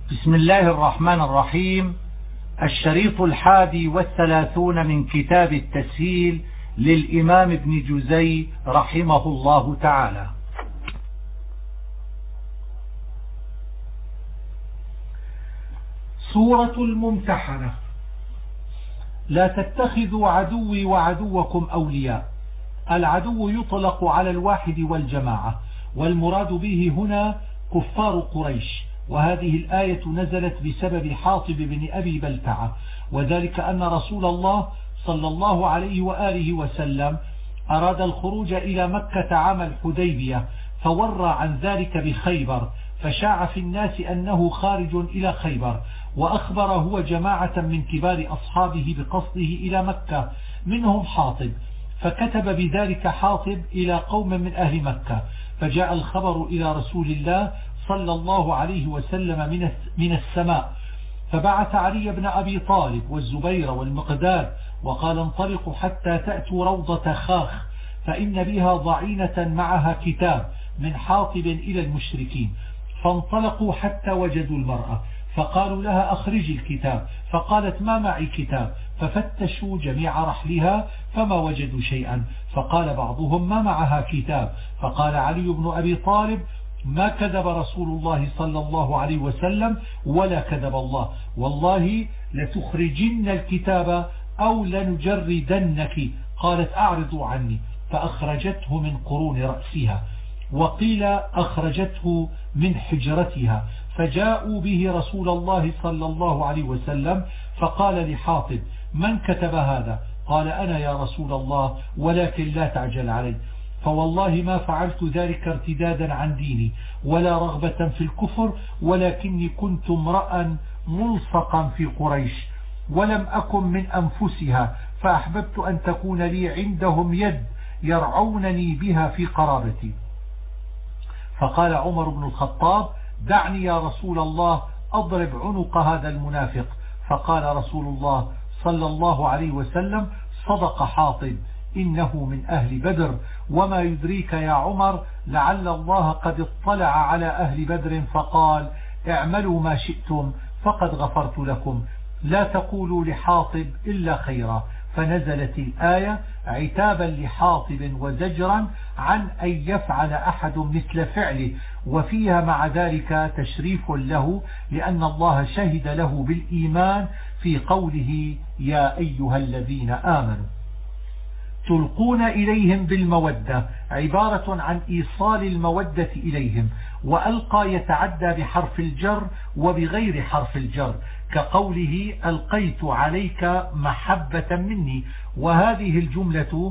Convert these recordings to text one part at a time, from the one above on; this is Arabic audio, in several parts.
بسم الله الرحمن الرحيم. الشريط 31 من كتاب التسهيل للإمام ابن جزي رحمه الله تعالى. سورة الممتحنة. لا تتخذوا عدوي وعدوكم أولياء. العدو يطلق على الواحد والجماعة، والمراد به هنا كفار قريش. وهذه الآية نزلت بسبب حاطب بن أبي بلتعة، وذلك أن رسول الله صلى الله عليه وآله وسلم أراد الخروج إلى مكة عام الحديبية، فورى عن ذلك بخيبر، فشاع في الناس أنه خارج إلى خيبر، وأخبر هو جماعة من كبار أصحابه بقصده إلى مكة منهم حاطب، فكتب بذلك حاطب إلى قوم من أهل مكة، فجاء الخبر إلى رسول الله صلى الله عليه وسلم من السماء، فبعث علي بن أبي طالب والزبير والمقداد وقال: انطلقوا حتى تأتوا روضة خاخ، فإن بها ضعينة معها كتاب من حاطب إلى المشركين. فانطلقوا حتى وجدوا المرأة، فقالوا لها: أخرجي الكتاب. فقالت: ما معي كتاب. ففتشوا جميع رحلها فما وجدوا شيئا، فقال بعضهم: ما معها كتاب. فقال علي بن أبي طالب: ما كذب رسول الله صلى الله عليه وسلم ولا كذب الله، والله لتخرجن الكتاب أو لنجردنك. قالت: أعرضوا عني. فأخرجته من قرون رأسها، وقيل أخرجته من حجرتها، فجاءوا به رسول الله صلى الله عليه وسلم، فقال لحاطب: من كتب هذا؟ قال: أنا يا رسول الله، ولكن لا تعجل علي، فوالله ما فعلت ذلك ارتدادا عن ديني ولا رغبة في الكفر، ولكني كنت امرأ ملصقا في قريش ولم أكن من أنفسها، فأحببت أن تكون لي عندهم يد يرعونني بها في قرابتي. فقال عمر بن الخطاب: دعني يا رسول الله أضرب عنق هذا المنافق. فقال رسول الله صلى الله عليه وسلم: صدق حاطب، إنه من أهل بدر، وما يدريك يا عمر لعل الله قد اطلع على أهل بدر فقال: اعملوا ما شئتم فقد غفرت لكم، لا تقولوا لحاطب إلا خيرا. فنزلت الآية عتابا لحاطب وزجرا عن أن يفعل أحد مثل فعله، وفيها مع ذلك تشريف له، لأن الله شهد له بالإيمان في قوله: يا أيها الذين آمنوا. تلقون إليهم بالمودة عبارة عن إيصال المودة إليهم، وألقى يتعدى بحرف الجر وبغير حرف الجر، كقوله: ألقيت عليك محبة مني. وهذه الجملة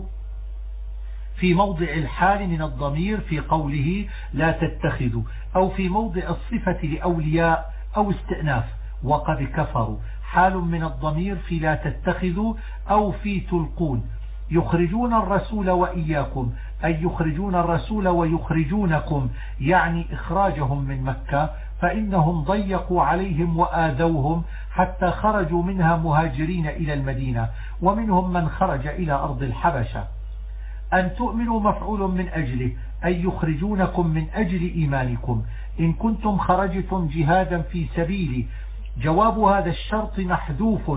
في موضع الحال من الضمير في قوله: لا تتخذوا، أو في موضع الصفة لأولياء أو استئناف، وقد كفروا، حال من الضمير في لا تتخذوا أو في تلقون. يخرجون الرسول وإياكم، أي يخرجون الرسول ويخرجونكم، يعني إخراجهم من مكة، فإنهم ضيقوا عليهم وآذوهم حتى خرجوا منها مهاجرين إلى المدينة، ومنهم من خرج إلى أرض الحبشة. أن تؤمنوا مفعول من أجله، أي يخرجونكم من أجل إيمانكم، إن كنتم خرجتم جهادا في سبيلي. جواب هذا الشرط محذوف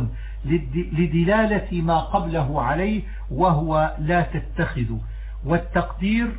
لدلالة ما قبله عليه، وهو لا تتخذوا، والتقدير: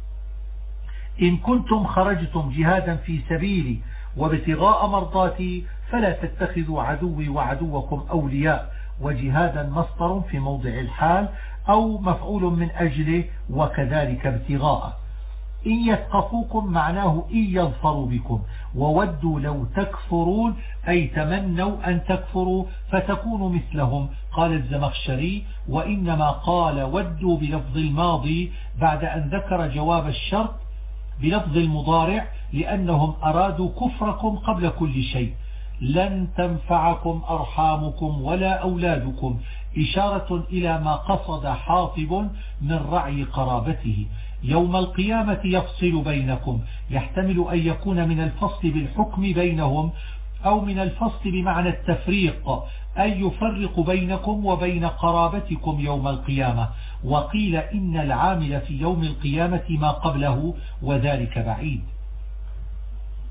إن كنتم خرجتم جهادا في سبيلي وابتغاء مرضاتي فلا تتخذوا عدوي وعدوكم أولياء. وجهادا مصدر في موضع الحال أو مفعول من أجله، وكذلك ابتغاء. إن يثقفوكم معناه إن يظفروا بكم، وودوا لو تكفرون، أي تمنوا أن تكفروا فتكونوا مثلهم. قال الزمخشري: وإنما قال ودوا بلفظ الماضي بعد أن ذكر جواب الشرط بلفظ المضارع، لأنهم أرادوا كفركم قبل كل شيء. لن تنفعكم أرحامكم ولا أولادكم، إشارة إلى ما قصد حاطب من رعي قرابته. يوم القيامة يفصل بينكم، يحتمل أن يكون من الفصل بالحكم بينهم، أو من الفصل بمعنى التفريق، أن يفرق بينكم وبين قرابتكم يوم القيامة. وقيل إن العامل في يوم القيامة ما قبله، وذلك بعيد.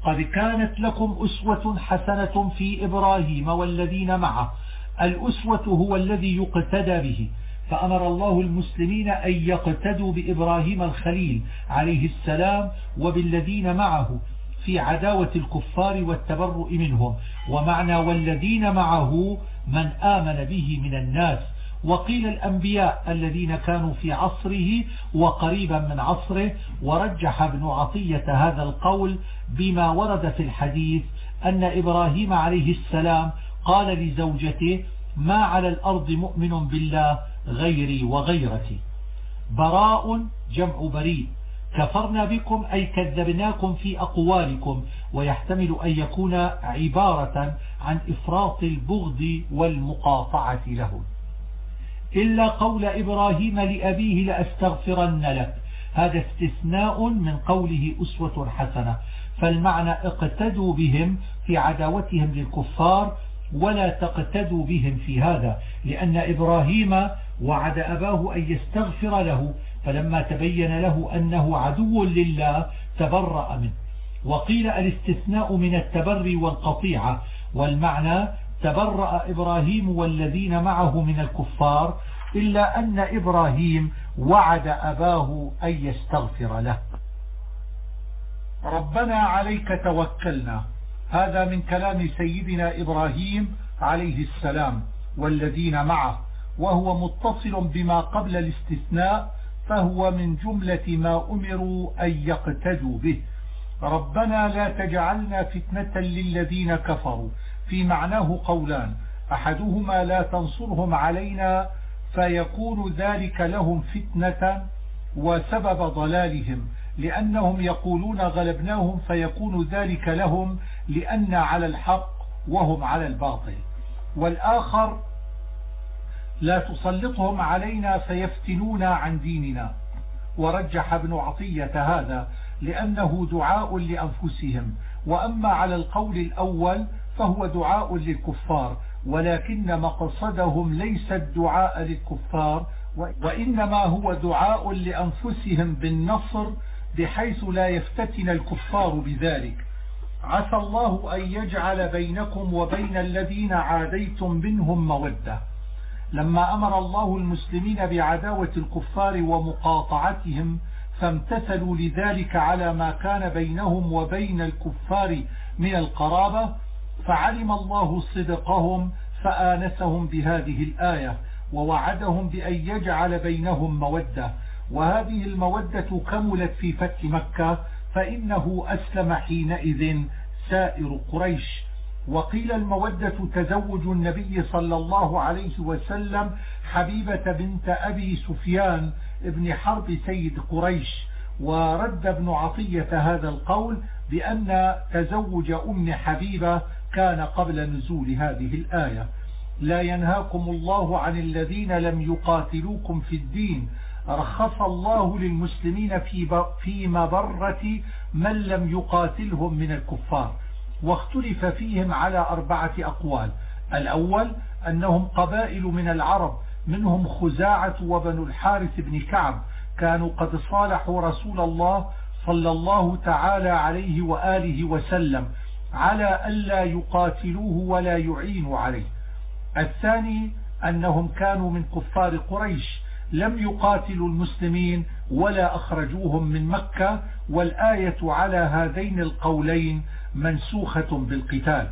قد كانت لكم أسوة حسنة في إبراهيم والذين معه. الأسوة هو الذي يقتدى به، فأمر الله المسلمين أن يقتدوا بإبراهيم الخليل عليه السلام وبالذين معه في عداوة الكفار والتبرؤ منهم. ومعنى والذين معه من آمن به من الناس، وقيل الأنبياء الذين كانوا في عصره وقريبا من عصره. ورجح ابن عطية هذا القول بما ورد في الحديث أن إبراهيم عليه السلام قال لزوجته: ما على الأرض مؤمن بالله غيري وغيرتي. براء جمع بريء. كفرنا بكم أي كذبناكم في أقوالكم، ويحتمل أن يكون عبارة عن إفراط البغض والمقاطعة له. إلا قول إبراهيم لأبيه لأستغفرن لك، هذا استثناء من قوله أسوة حسنة، فالمعنى اقتدوا بهم في عداوتهم للكفار ولا تقتدوا بهم في هذا، لأن إبراهيم وعد أباه أن يستغفر له، فلما تبين له أنه عدو لله تبرأ منه. وقيل الاستثناء من التبري والقطيعة، والمعنى تبرأ إبراهيم والذين معه من الكفار، إلا أن إبراهيم وعد أباه أن يستغفر له. ربنا عليك توكلنا، هذا من كلام سيدنا إبراهيم عليه السلام والذين معه، وهو متصل بما قبل الاستثناء، فهو من جملة ما أمروا أن يقتدوا به. ربنا لا تجعلنا فتنة للذين كفروا، في معناه قولان: أحدهما لا تنصرهم علينا فيكون ذلك لهم فتنة وسبب ضلالهم، لأنهم يقولون غلبناهم فيكون ذلك لهم لأن على الحق وهم على الباطل. والآخر لا تسلطهم علينا فيفتنونا عن ديننا. ورجح ابن عطية هذا لأنه دعاء لأنفسهم، وأما على القول الأول فهو دعاء للكفار، ولكن مقصدهم ليس الدعاء للكفار، وإنما هو دعاء لأنفسهم بالنصر، بحيث لا يفتتن الكفار بذلك. عسى الله أن يجعل بينكم وبين الذين عاديتم منهم مودة. لما أمر الله المسلمين بعداوة الكفار ومقاطعتهم فامتثلوا لذلك على ما كان بينهم وبين الكفار من القرابة، فعلم الله صدقهم فآنسهم بهذه الآية ووعدهم بأن يجعل بينهم مودة. وهذه المودة كملت في فتح مكة، فإنه أسلم حينئذ سائر قريش. وقيل المودة تزوج النبي صلى الله عليه وسلم حبيبة بنت أبي سفيان ابن حرب سيد قريش. ورد ابن عطية هذا القول بأن تزوج أم حبيبة كان قبل نزول هذه الآية. لا ينهاكم الله عن الذين لم يقاتلوكم في الدين، رخص الله للمسلمين في مبرة من لم يقاتلهم من الكفار، واختلف فيهم على 4 أقوال. الأول أنهم قبائل من العرب، منهم خزاعة وبنو الحارث بن كعب، كانوا قد صالحوا رسول الله صلى الله تعالى عليه وآله وسلم على ألا يقاتلوه ولا يعينوا عليه. الثاني أنهم كانوا من كفار قريش، لم يقاتلوا المسلمين ولا أخرجوهم من مكة، والآية على هذين القولين منسوخة بالقتال.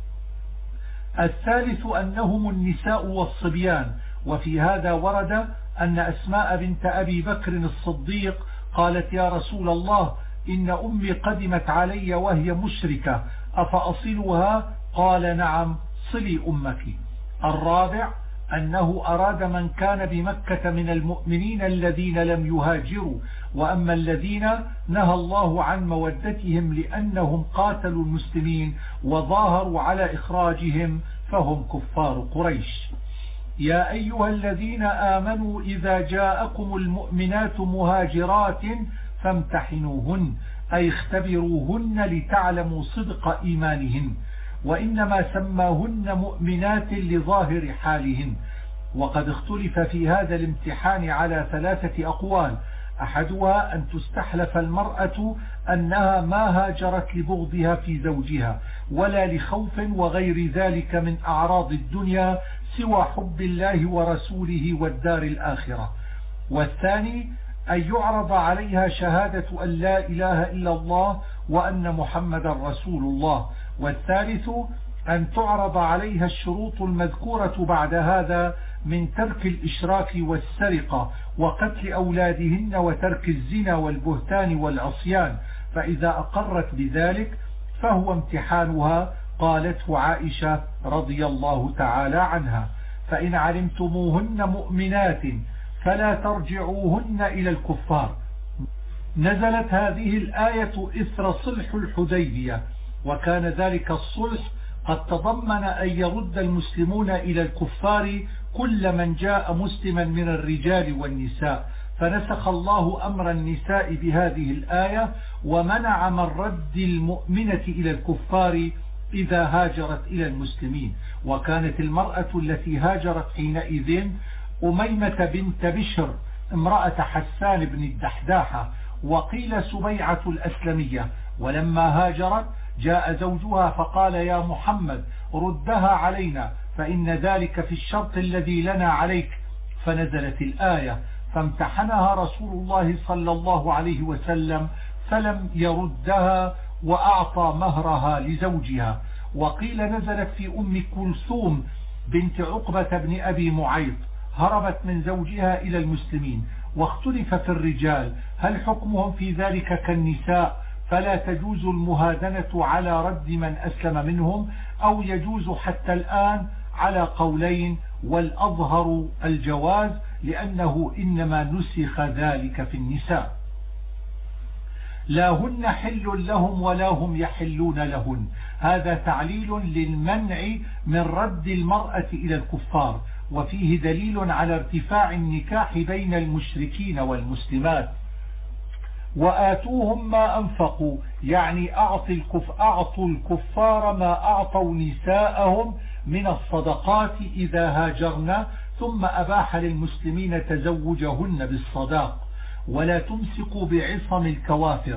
الثالث أنهم النساء والصبيان، وفي هذا ورد أن أسماء بنت أبي بكر الصديق قالت: يا رسول الله، إن أمي قدمت علي وهي مشركة، أفأصلها؟ قال: نعم، صلي أمك. الرابع أنه أراد من كان بمكة من المؤمنين الذين لم يهاجروا، وأما الذين نهى الله عن مودتهم لأنهم قاتلوا المسلمين وظاهروا على إخراجهم فهم كفار قريش. يا أيها الذين آمنوا إذا جاءكم المؤمنات مهاجرات فامتحنوهن، أي اختبروهن لتعلموا صدق إيمانهن، وإنما سماهن مؤمنات لظاهر حالهن. وقد اختلف في هذا الامتحان على 3 أقوال: أحدها أن تستحلف المرأة أنها ما هاجرت لبغضها في زوجها ولا لخوف وغير ذلك من أعراض الدنيا سوى حب الله ورسوله والدار الآخرة. والثاني أن يعرض عليها شهادة أن لا إله إلا الله وأن محمد رسول الله. والثالث أن تعرض عليها الشروط المذكورة بعد هذا من ترك الإشراك والسرقة وقتل أولادهن وترك الزنا والبهتان والعصيان، فإذا أقرت بذلك فهو امتحانها. قالته عائشة رضي الله تعالى عنها: فإن علمتموهن مؤمنات فلا ترجعوهن إلى الكفار. نزلت هذه الآية إثر صلح الحديبية، وكان ذلك الصلح قد تضمن أن يرد المسلمون إلى الكفار كل من جاء مسلما من الرجال والنساء، فنسخ الله أمر النساء بهذه الآية ومنع من رد المؤمنة إلى الكفار إذا هاجرت إلى المسلمين. وكانت المرأة التي هاجرت حينئذ أميمة بنت بشر امرأة حسان بن الدحداحة، وقيل سبيعة الأسلمية. ولما هاجرت جاء زوجها فقال: يا محمد ردها علينا فإن ذلك في الشرط الذي لنا عليك. فنزلت الآية فامتحنها رسول الله صلى الله عليه وسلم فلم يردها وأعطى مهرها لزوجها. وقيل نزلت في أم كلثوم بنت عقبة بن أبي معيط، هربت من زوجها إلى المسلمين. واختلف في الرجال هل حكمهم في ذلك كالنساء فلا تجوز المهادنة على رد من أسلم منهم، أو يجوز حتى الآن، على قولين، والأظهر الجواز لأنه إنما نسخ ذلك في النساء. لا هن حل لهم ولا هم يحلون لهن، هذا تعليل للمنع من رد المرأة إلى الكفار، وفيه دليل على ارتفاع النكاح بين المشركين والمسلمات. وآتوهم ما أنفقوا، يعني أعطوا الكفار ما أعطوا نساءهم من الصدقات إذا هاجرنا، ثم أباح للمسلمين تزوجهن بالصداق. ولا تمسكوا بعصم الكوافر.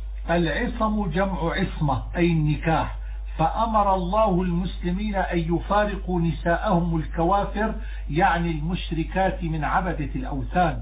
العصم جمع عصمة أي النكاح، فأمر الله المسلمين أن يفارقوا نساءهم الكوافر، يعني المشركات من عبدة الأوثان.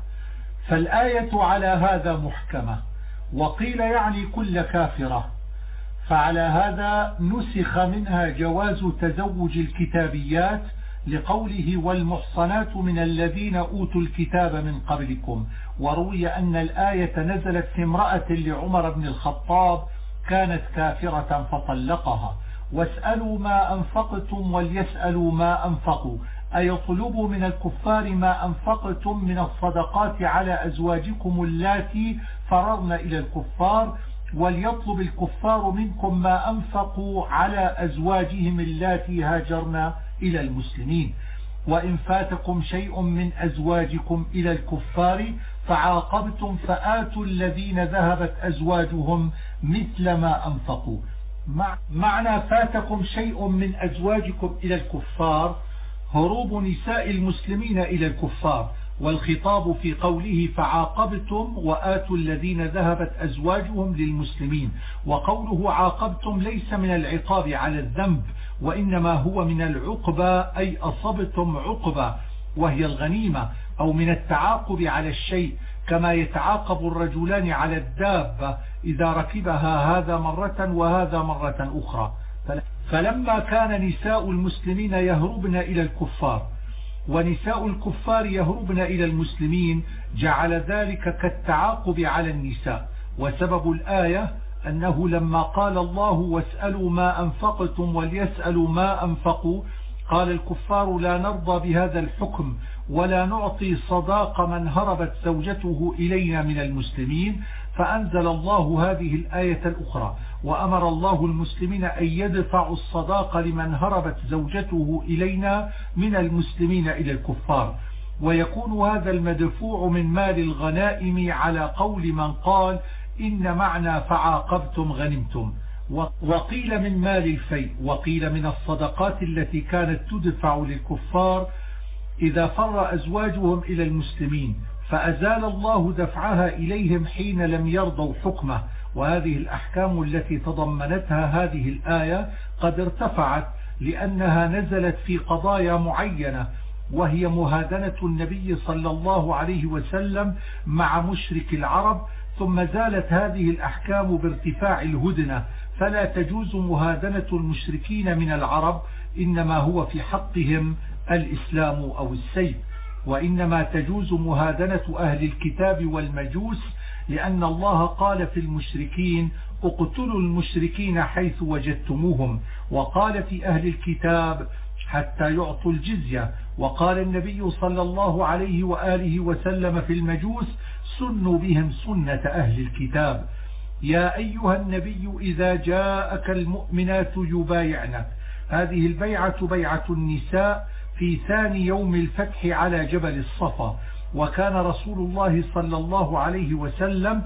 فالآية على هذا محكمة. وقيل يعني كل كافرة، فعلى هذا نسخ منها جواز تزوج الكتابيات لقوله: والمحصنات من الذين أوتوا الكتاب من قبلكم. وروي أن الآية نزلت في امرأة لعمر بن الخطاب كانت كافرة فطلقها. واسألوا ما أنفقتم وليسألوا ما أنفقوا، أيطلبوا من الكفار ما أنفقتم من الصدقات على أزواجكم اللاتي فرضن إلى الكفار، وليطلب الكفار منكم ما أنفقوا على أزواجهم اللاتي هاجرن إلى المسلمين. وإن فاتكم شيء من أزواجكم إلى الكفار فعاقبتم فآتوا الذين ذهبت أزواجهم مثل ما أنفقوا. معنى فاتكم شيء من أزواجكم إلى الكفار هروب نساء المسلمين إلى الكفار، والخطاب في قوله فعاقبتم وآتوا الذين ذهبت أزواجهم للمسلمين. وقوله عاقبتم ليس من العقاب على الذنب، وإنما هو من العقبة، أي أصبتم عقبة وهي الغنيمة، أو من التعاقب على الشيء، كما يتعاقب الرجلان على الدابة إذا ركبها هذا مرة وهذا مرة أخرى. فلما كان نساء المسلمين يهربن إلى الكفار ونساء الكفار يهربن إلى المسلمين جعل ذلك كالتعاقب على النساء. وسبب الآية أنه لما قال الله واسألوا ما أنفقتم وليسألوا ما أنفقوا، قال الكفار لا نرضى بهذا الحكم ولا نعطي صداق من هربت زوجته إلينا من المسلمين، فأنزل الله هذه الآية الأخرى وأمر الله المسلمين أن يدفعوا الصداق لمن هربت زوجته إلينا من المسلمين إلى الكفار. ويكون هذا المدفوع من مال الغنائم على قول من قال إن معنى فعاقبتم غنمتم. وقيل من مال الفيء، وقيل من الصدقات التي كانت تدفع للكفار إذا فر أزواجهم إلى المسلمين، فأزال الله دفعها إليهم حين لم يرضوا حكمه. وهذه الأحكام التي تضمنتها هذه الآية قد ارتفعت لأنها نزلت في قضايا معينة، وهي مهادنة النبي صلى الله عليه وسلم مع مشرك العرب، ثم زالت هذه الأحكام بارتفاع الهدنة، فلا تجوز مهادنة المشركين من العرب، إنما هو في حقهم الإسلام أو السيف. وإنما تجوز مهادنة أهل الكتاب والمجوس، لأن الله قال في المشركين اقتلوا المشركين حيث وجدتموهم، وقال في أهل الكتاب حتى يعطوا الجزية، وقال النبي صلى الله عليه وآله وسلم في المجوس سنوا بهم سنة أهل الكتاب. يا أيها النبي إذا جاءك المؤمنات يبايعنك. هذه البيعة بيعة النساء في ثاني يوم الفتح على جبل الصفا، وكان رسول الله صلى الله عليه وسلم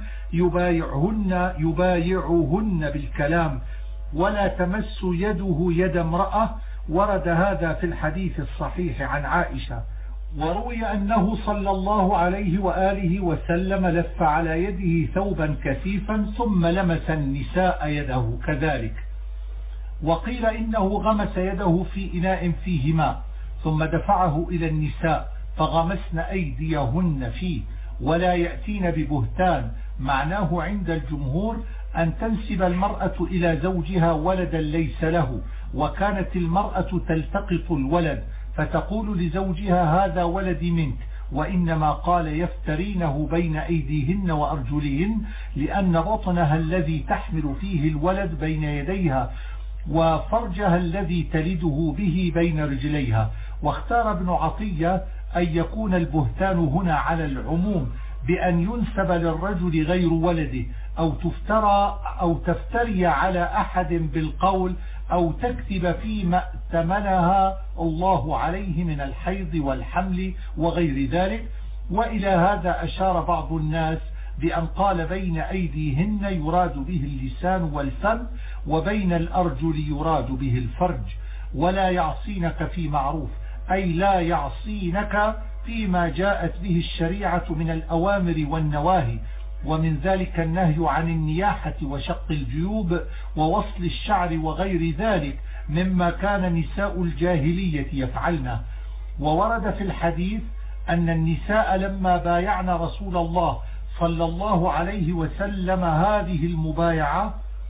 يبايعهن بالكلام، ولا تمس يده يد امرأة. ورد هذا في الحديث الصحيح عن عائشة. وروي أنه صلى الله عليه وآله وسلم لف على يده ثوبا كثيفا ثم لمس النساء يده كذلك. وقيل إنه غمس يده في إناء فيه ماء ثم دفعه إلى النساء فغمسن أيديهن فيه. ولا يأتين ببهتان، معناه عند الجمهور أن تنسب المرأة إلى زوجها ولدا ليس له، وكانت المرأة تلتقط الولد فتقول لزوجها هذا ولدي منك، وإنما قال يفترينه بين أيديهن وأرجلهن، لأن بطنها الذي تحمل فيه الولد بين يديها وفرجها الذي تلده به بين رجليها. واختار ابن عطية أن يكون البهتان هنا على العموم، بأن ينسب للرجل غير ولده، أو تفتري على أحد بالقول، أو تكتب فيما ائتمنها الله عليه من الحيض والحمل وغير ذلك. وإلى هذا أشار بعض الناس بأن قال بين أيديهن يراد به اللسان والفم، وبين الأرجل يراد به الفرج. ولا يعصينك في معروف، أي لا يعصينك فيما جاءت به الشريعة من الأوامر والنواهي، ومن ذلك النهي عن النياحة وشق الجيوب ووصل الشعر وغير ذلك مما كان نساء الجاهلية يفعلنه. وورد في الحديث أن النساء لما بايعن رسول الله صلى الله عليه وسلم هذه المبايعة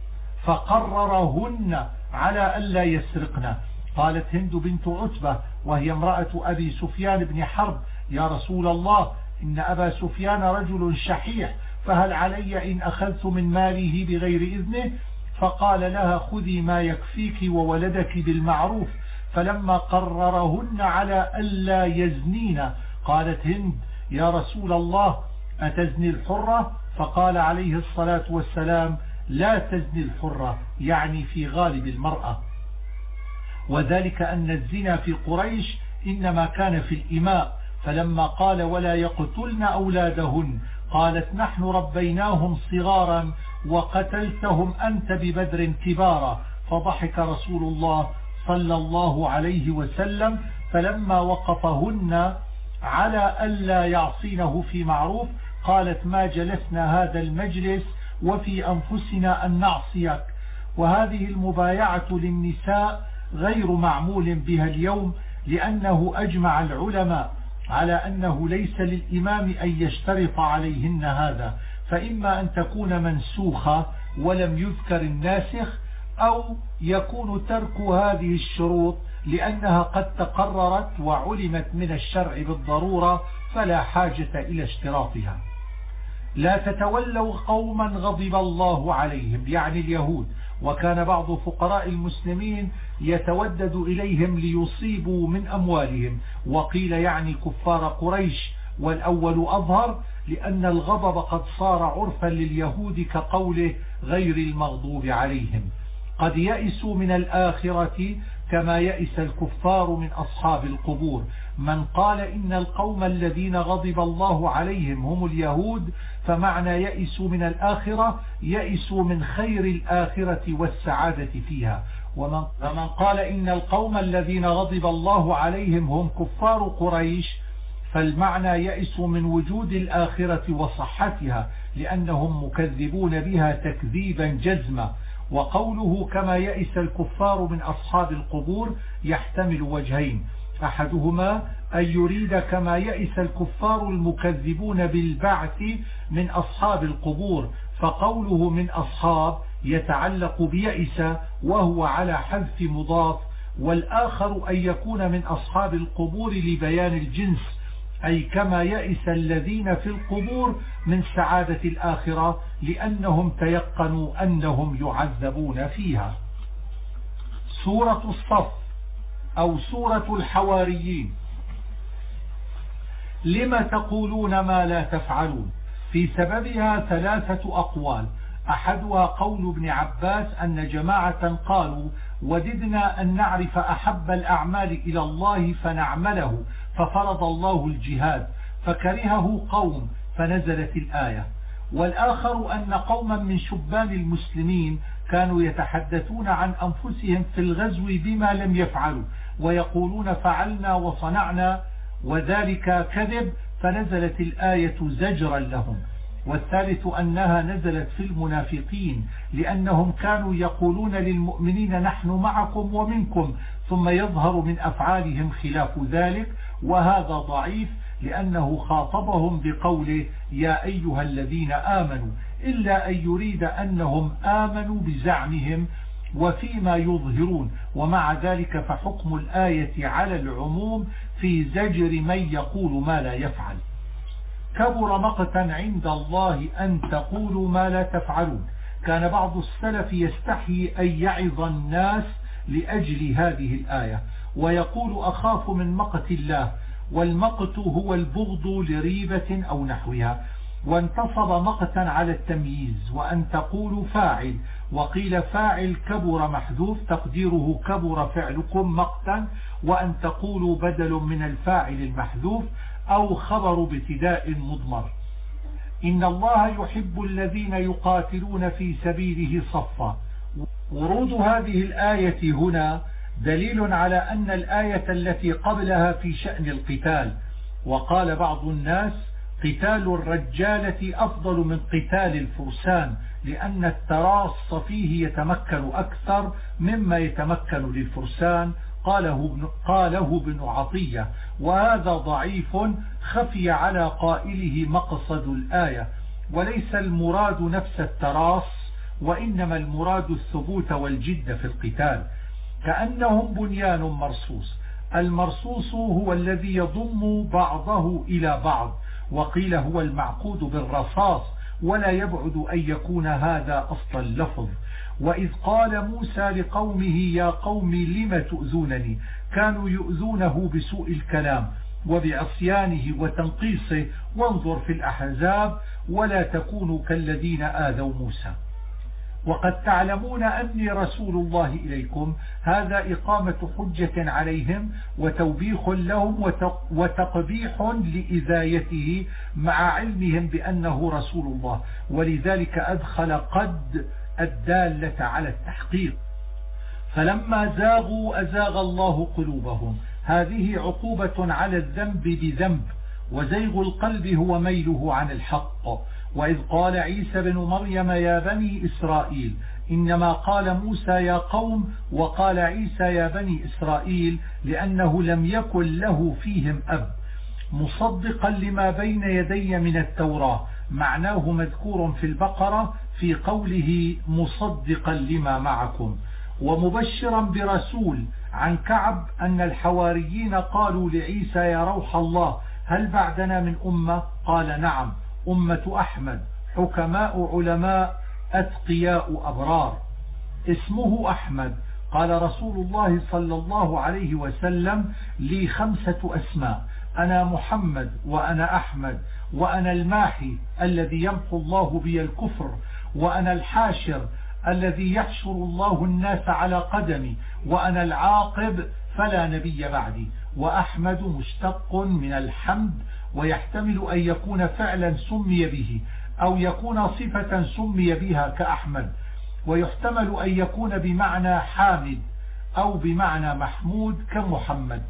فقررهن على ألا يسرقن. قالت هند بنت عتبة وهي امرأة أبي سفيان بن حرب: يا رسول الله، إن أبا سفيان رجل شحيح، فهل علي إن أخذت من ماله بغير إذنه؟ فقال لها: خذي ما يكفيك وولدك بالمعروف. فلما قررهن على ألا يزنين قالت هند: يا رسول الله، أتزني الحرة؟ فقال عليه الصلاة والسلام: لا تزني الحرة، يعني في غالب المرأة. وذلك أن الزنا في قريش إنما كان في الإماء، فلما قال ولا يقتلن أولادهن قالت: نحن ربيناهم صغارا وقتلتهم أنت ببدر كبارا. فضحك رسول الله صلى الله عليه وسلم، فلما وقفهن على ألا يعصينه في معروف قالت: ما جلسنا هذا المجلس وفي أنفسنا أن نعصيك. وهذه المبايعة للنساء غير معمول بها اليوم، لأنه أجمع العلماء على أنه ليس للإمام أن يشترط عليهن هذا، فإما أن تكون منسوخة ولم يذكر الناسخ، أو يكون ترك هذه الشروط لأنها قد تقررت وعلمت من الشرع بالضرورة فلا حاجة إلى اشتراطها. لا تتولوا قوما غضب الله عليهم، يعني اليهود، وكان بعض فقراء المسلمين يتودد إليهم ليصيبوا من أموالهم، وقيل يعني كفار قريش، والأول أظهر لأن الغضب قد صار عرفا لليهود كقوله غير المغضوب عليهم. قد يئسوا من الآخرة كما يئس الكفار من أصحاب القبور. من قال إن القوم الذين غضب الله عليهم هم اليهود، فمعنى يئسوا من الآخرة يئسوا من خير الآخرة والسعادة فيها. ومن قال إن القوم الذين غضب الله عليهم هم كفار قريش، فالمعنى يئسوا من وجود الآخرة وصحتها لأنهم مكذبون بها تكذيبا جزما. وقوله كما يئس الكفار من أصحاب القبور يحتمل وجهين: أحدهما أن يريد كما يئس الكفار المكذبون بالبعث من أصحاب القبور، فقوله من أصحاب يتعلق بيئس وهو على حذف مضاف. والآخر أن يكون من أصحاب القبور لبيان الجنس، أي كما يئس الذين في القبور من سعادة الآخرة لأنهم تيقنوا أنهم يعذبون فيها. سورة الصف أو سورة الحواريين. لما تقولون ما لا تفعلون؟ في سببها 3 أقوال. أحدها قول ابن عباس أن جماعة قالوا: وددنا أن نعرف أحب الأعمال إلى الله فنعمله، ففرض الله الجهاد فكرهه قوم فنزلت الآية. والآخر أن قوما من شبان المسلمين كانوا يتحدثون عن أنفسهم في الغزو بما لم يفعلوا ويقولون فعلنا وصنعنا وذلك كذب، فنزلت الآية زجرا لهم. والثالث أنها نزلت في المنافقين لأنهم كانوا يقولون للمؤمنين نحن معكم ومنكم، ثم يظهر من أفعالهم خلاف ذلك، وهذا ضعيف لأنه خاطبهم بقوله يا أيها الذين آمنوا، إلا أن يريد أنهم آمنوا بزعمهم وفيما يظهرون، ومع ذلك فحكم الآية على العموم في زجر من يقول ما لا يفعل. كبر مقتا عند الله أن تقولوا ما لا تفعلون. كان بعض السلف يستحي أن يعظ الناس لأجل هذه الآية ويقول أخاف من مقت الله، والمقت هو البغض لريبة أو نحوها، وانتصب مقتا على التمييز، وأن تقولوا فاعل، وقيل فاعل كبر محذوف تقديره كبر فعلكم مقتا، وأن تقولوا بدل من الفاعل المحذوف أو خبر ابتداء مضمر. إن الله يحب الذين يقاتلون في سبيله صفا. ورود هذه الآية هنا دليل على أن الآية التي قبلها في شأن القتال. وقال بعض الناس قتال الرجالة أفضل من قتال الفرسان، لأن التراص فيه يتمكن أكثر مما يتمكن للفرسان. قاله ابن عطية، وهذا ضعيف خفي على قائله مقصد الآية، وليس المراد نفس التراص، وإنما المراد الثبوت والجد في القتال، كأنهم بنيان مرصوص. المرصوص هو الذي يضم بعضه إلى بعض، وقيل هو المعقود بالرصاص، ولا يبعد أن يكون هذا أصل اللفظ. وإذ قال موسى لقومه يا قوم لم تؤذونني، كانوا يؤذونه بسوء الكلام وبعصيانه وتنقيصه، وانظر في الأحزاب ولا تكونوا كالذين آذوا موسى. وقد تعلمون أني رسول الله إليكم، هذا إقامة حجة عليهم وتوبيخ لهم وتقبيح لإذايته مع علمهم بأنه رسول الله، ولذلك أدخل قد الدالة على التحقيق. فلما زاغوا أزاغ الله قلوبهم، هذه عقوبة على الذنب بذنب، وزيغ القلب هو ميله عن الحق. وإذ قال عيسى بن مريم يا بني إسرائيل، إنما قال موسى يا قوم، وقال عيسى يا بني إسرائيل لأنه لم يكن له فيهم أب، مصدقا لما بين يدي من التوراة، معناه مذكور في البقرة في قوله مصدقا لما معكم، ومبشرا برسول. عن كعب أن الحواريين قالوا لعيسى يا روح الله هل بعدنا من أمة؟ قال نعم، أمة أحمد، حكماء علماء أتقياء أبرار. اسمه أحمد. قال رسول الله صلى الله عليه وسلم لي 5 أسماء، أنا محمد وأنا أحمد وأنا الماحي الذي يمحو الله بي الكفر، وأنا الحاشر الذي يحشر الله الناس على قدمي، وأنا العاقب فلا نبي بعدي. وأحمد مشتق من الحمد، ويحتمل أن يكون فعلا سمي به أو يكون صفة سمي بها كأحمد، ويحتمل أن يكون بمعنى حامد أو بمعنى محمود كمحمد.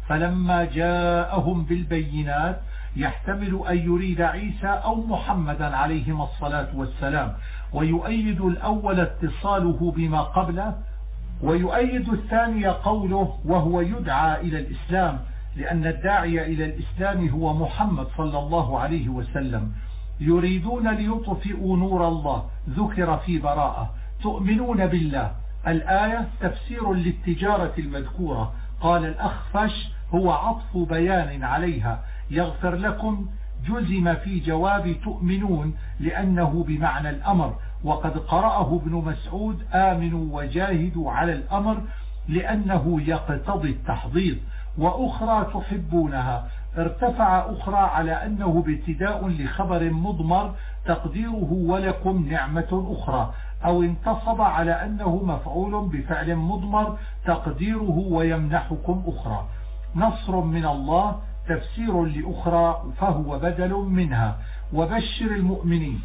فلما جاءهم بالبينات يحتمل أن يريد عيسى أو محمدا عليهما الصلاة والسلام، ويؤيد الأول اتصاله بما قبله، ويؤيد الثاني قوله وهو يدعى إلى الإسلام، لأن الداعي إلى الإسلام هو محمد صلى الله عليه وسلم. يريدون ليطفئوا نور الله ذكر في براءة. تؤمنون بالله الآية تفسير للتجارة المذكورة. قال الأخفش هو عطف بيان عليها. يغفر لكم جزم في جواب تؤمنون لأنه بمعنى الأمر، وقد قرأه ابن مسعود آمنوا وجاهدوا على الأمر لأنه يقتضي التحضيض. وأخرى تحبونها ارتفع أخرى على أنه ابتداء لخبر مضمر تقديره ولكم نعمة أخرى، أو انتصب على أنه مفعول بفعل مضمر تقديره ويمنحكم أخرى. نصر من الله تفسير لأخرى فهو بدل منها. وبشر المؤمنين.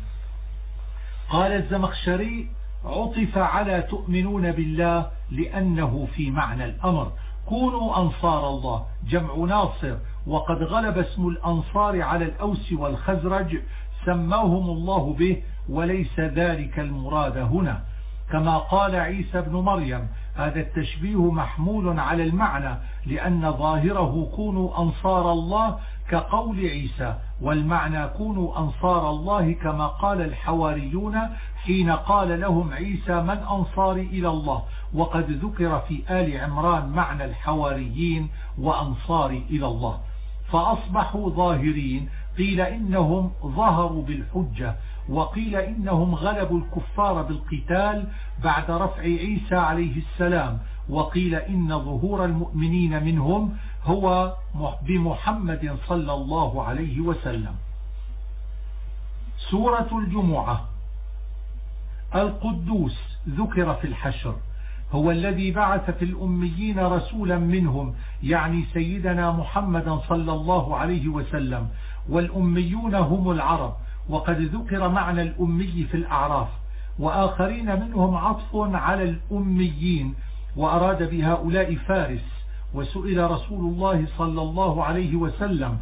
قال الزمخشري عطف على تؤمنون بالله لأنه في معنى الأمر. كونوا أنصار الله جمع ناصر، وقد غلب اسم الأنصار على الأوس والخزرج سماهم الله به، وليس ذلك المراد هنا. كما قال عيسى بن مريم هذا التشبيه محمول على المعنى، لأن ظاهره كونوا أنصار الله كقول عيسى، والمعنى كونوا أنصار الله كما قال الحواريون حين قال لهم عيسى من أنصاري إلى الله، وقد ذكر في آل عمران معنى الحواريين وأنصاري إلى الله. فأصبحوا ظاهرين، قيل إنهم ظهروا بالحجة، وقيل إنهم غلبوا الكفار بالقتال بعد رفع عيسى عليه السلام، وقيل إن ظهور المؤمنين منهم هو بمحمد صلى الله عليه وسلم. سورة الجمعة. القدوس ذكر في الحشر، هو الذي بعث في الأميين رسولا منهم، يعني سيدنا محمد صلى الله عليه وسلم. والأميون هم العرب، وقد ذكر معنى الأمي في الأعراف. وآخرين منهم عطف على الأميين، وأراد بهؤلاء فارس. وسئل رسول الله صلى الله عليه وسلم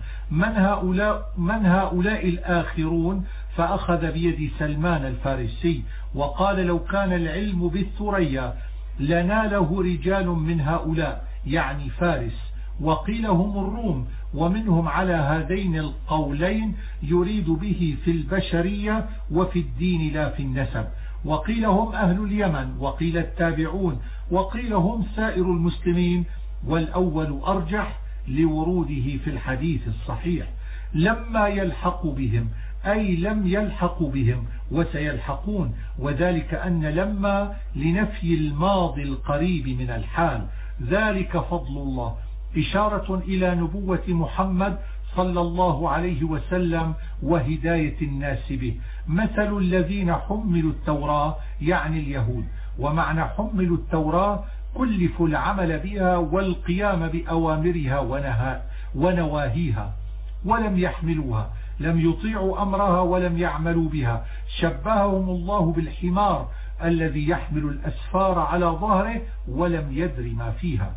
من هؤلاء الآخرون، فأخذ بيد سلمان الفارسي وقال لو كان العلم بالثريا لناله رجال من هؤلاء، يعني فارس. وقيل هم الروم، ومنهم على هذين القولين يريد به في البشرية وفي الدين لا في النسب. وقيل هم أهل اليمن، وقيل التابعون، وقيل هم سائر المسلمين، والأول أرجح لوروده في الحديث الصحيح. لما يلحق بهم أي لم يلحقوا بهم، وسيلحقون، وذلك أن لما لنفي الماضي القريب من الحال. ذلك فضل الله، إشارة إلى نبوة محمد صلى الله عليه وسلم وهداية الناس به. مثل الذين حملوا التوراة يعني اليهود، ومعنى حملوا التوراة كلفوا العمل بها والقيام بأوامرها ونواهيها ولم يحملوها، لم يطيعوا أمرها ولم يعملوا بها. شبههم الله بالحمار الذي يحمل الأسفار على ظهره ولم يدر ما فيها.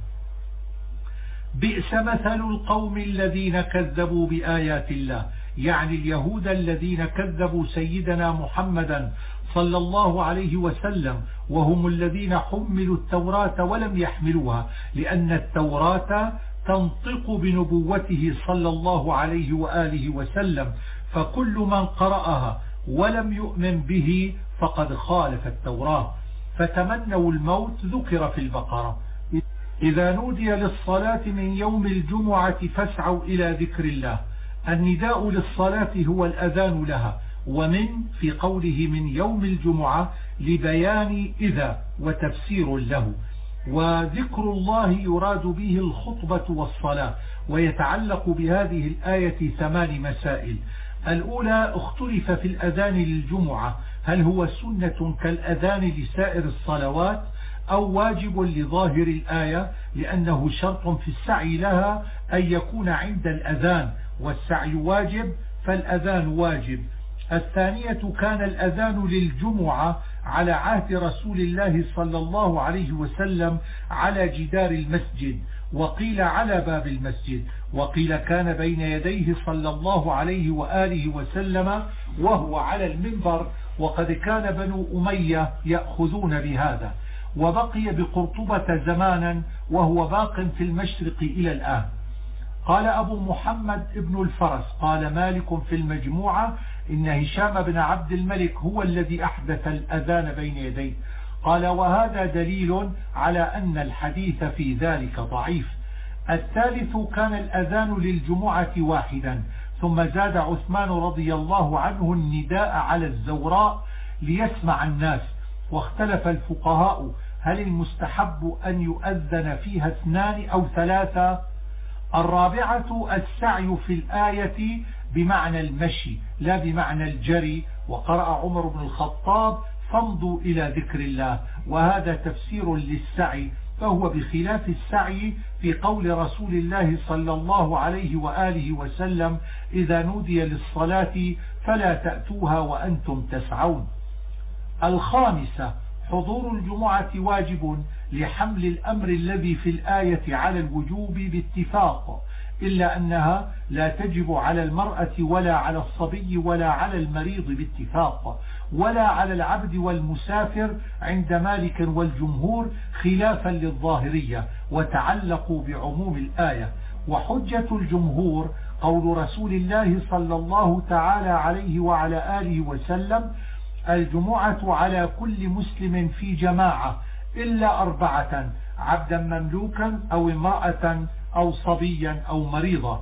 بئس مثل القوم الذين كذبوا بآيات الله، يعني اليهود الذين كذبوا سيدنا محمدا صلى الله عليه وسلم، وهم الذين حملوا التوراة ولم يحملوها، لأن التوراة تنطق بنبوته صلى الله عليه وآله وسلم، فكل من قرأها ولم يؤمن به فقد خالف التوراة. فتمنوا الموت ذكر في البقرة. إذا نودي للصلاة من يوم الجمعة فاسعوا إلى ذكر الله. النداء للصلاة هو الأذان لها، ومن في قوله من يوم الجمعة لبيان إذا وتفسير له. وذكر الله يراد به الخطبة والصلاة. ويتعلق بهذه الآية 8 مسائل. الأولى اختلف في الأذان للجمعة، هل هو سنة كالأذان لسائر الصلوات أو واجب لظاهر الآية، لأنه شرط في السعي لها أن يكون عند الأذان، والسعي واجب فالأذان واجب. الثانية كان الأذان للجمعة على عهد رسول الله صلى الله عليه وسلم على جدار المسجد، وقيل على باب المسجد، وقيل كان بين يديه صلى الله عليه وآله وسلم وهو على المنبر، وقد كان بنو أمية يأخذون بهذا. وبقي بقرطبة زمانا وهو باق في المشرق إلى الآن. قال أبو محمد ابن الفرس قال مالك في المجموعة إن هشام بن عبد الملك هو الذي أحدث الأذان بين يديه. قال وهذا دليل على أن الحديث في ذلك ضعيف. الثالث كان الأذان للجمعة واحدا، ثم زاد عثمان رضي الله عنه النداء على الزوراء ليسمع الناس، واختلف الفقهاء هل المستحب أن يؤذن فيها 2 أو 3. الرابعة السعي في الآية بمعنى المشي لا بمعنى الجري، وقرأ عمر بن الخطاب فامضوا إلى ذكر الله، وهذا تفسير للسعي، فهو بخلاف السعي في قول رسول الله صلى الله عليه وآله وسلم إذا نودي للصلاة فلا تأتوها وأنتم تسعون. الخامسة حضور الجمعة واجب لحمل الأمر الذي في الآية على الوجوب باتفاق، إلا أنها لا تجب على المرأة ولا على الصبي ولا على المريض باتفاق، ولا على العبد والمسافر عند مالك والجمهور خلافا للظاهرية، وتعلقوا بعموم الآية. وحجة الجمهور قول رسول الله صلى الله تعالى عليه وعلى آله وسلم الجمعة على كل مسلم في جماعة إلا 4 عبدا مملوكا أو امرأة أو صبيا أو مريضا.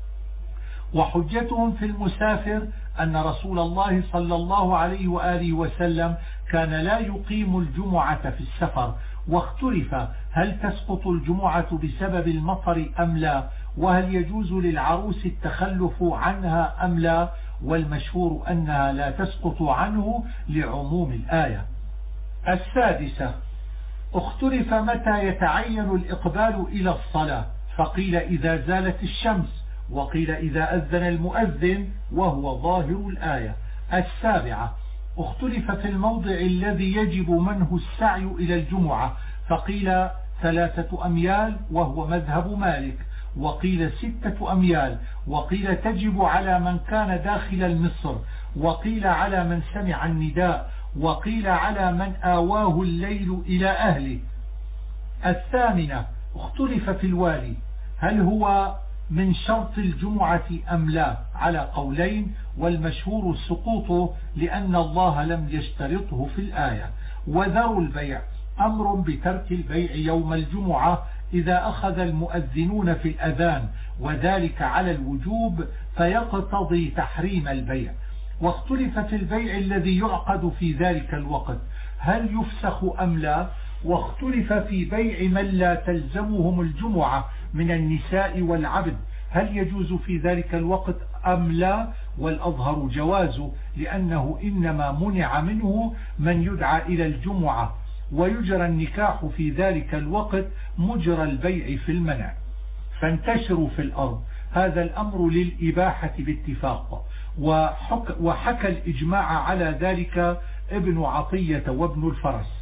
وحجتهم في المسافر أن رسول الله صلى الله عليه وآله وسلم كان لا يقيم الجمعة في السفر، واختلف هل تسقط الجمعة بسبب المطر أم لا، وهل يجوز للعروس التخلف عنها أم لا، والمشهور أنها لا تسقط عنه لعموم الآية. السادسة اختلف متى يتعين الإقبال إلى الصلاة، فقيل إذا زالت الشمس، وقيل إذا أذن المؤذن، وهو ظاهر الآية. السابعة اختلف في الموضع الذي يجب منه السعي إلى الجمعة، فقيل 3 أميال وهو مذهب مالك، وقيل 6 أميال، وقيل تجب على من كان داخل المصر، وقيل على من سمع النداء، وقيل على من آواه الليل إلى أهله. الثامنة اختلف في الوالي هل هو من شرط الجمعة أم لا، على قولين، والمشهور سقوطه لأن الله لم يشترطه في الآية. وذروا البيع أمر بترك البيع يوم الجمعة إذا أخذ المؤذنون في الأذان، وذلك على الوجوب فيقتضي تحريم البيع. واختلف في البيع الذي يعقد في ذلك الوقت هل يفسخ أم لا، واختلف في بيع من لا تلزمهم الجمعة من النساء والعبد هل يجوز في ذلك الوقت أم لا، والأظهر جوازه، لأنه إنما منع منه من يدعى إلى الجمعة، ويجرى النكاح في ذلك الوقت مجرى البيع في المنع. فانتشروا في الأرض، هذا الأمر للإباحة باتفاق، وحكى الإجماع على ذلك ابن عطية وابن الفرس.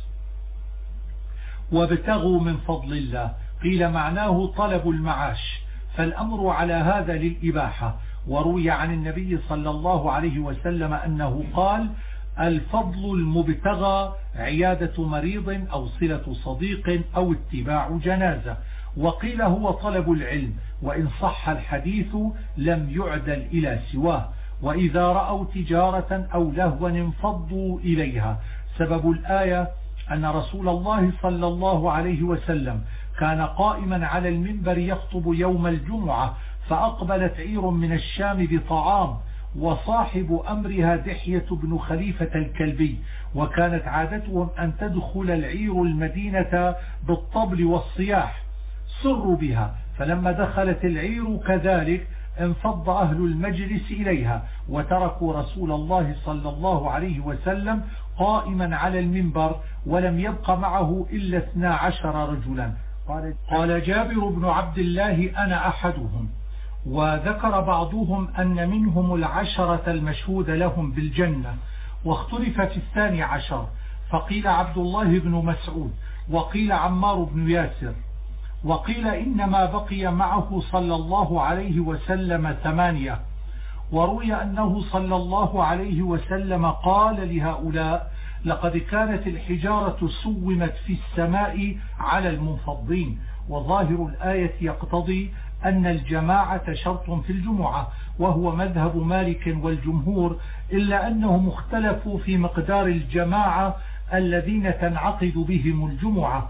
وابتغوا من فضل الله قيل معناه طلب المعاش، فالأمر على هذا للإباحة. وروي عن النبي صلى الله عليه وسلم أنه قال الفضل المبتغى عيادة مريض أو صلة صديق أو اتباع جنازة. وقيل هو طلب العلم، وإن صح الحديث لم يعدل إلى سواه. وإذا رأوا تجارة أو لهوا انفضوا إليها. سبب الآية أن رسول الله صلى الله عليه وسلم كان قائما على المنبر يخطب يوم الجمعة، فأقبلت عير من الشام بطعام، وصاحب أمرها دحية بن خليفة الكلبي، وكانت عادتهم أن تدخل العير المدينة بالطبل والصياح، سروا بها، فلما دخلت العير كذلك انفض أهل المجلس إليها، وتركوا رسول الله صلى الله عليه وسلم قائما على المنبر، ولم يبق معه إلا 12 رجلا. قال جابر بن عبد الله أنا أحدهم. وذكر بعضهم أن منهم 10 المشهود لهم بالجنة. واختلف في 12، فقيل عبد الله بن مسعود، وقيل عمار بن ياسر، وقيل إنما بقي معه صلى الله عليه وسلم 8. وروي أنه صلى الله عليه وسلم قال لهؤلاء: لقد كانت الحجارة سومت في السماء على المنفضين. وظاهر الآية يقتضي أن الجماعة شرط في الجمعة، وهو مذهب مالك والجمهور، إلا أنهم اختلفوا في مقدار الجماعة الذين تنعقد بهم الجمعة،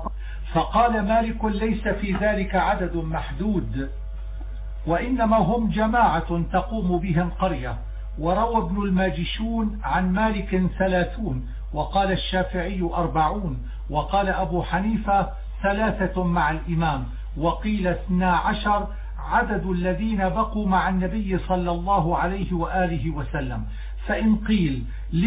فقال مالك: ليس في ذلك عدد محدود، وإنما هم جماعة تقوم بهم قرية. وروى ابن الماجشون عن مالك 30، وقال الشافعي 40، وقال أبو حنيفة 3 مع الإمام، وقيل 12 عدد الذين بقوا مع النبي صلى الله عليه وآله وسلم. فإن قيل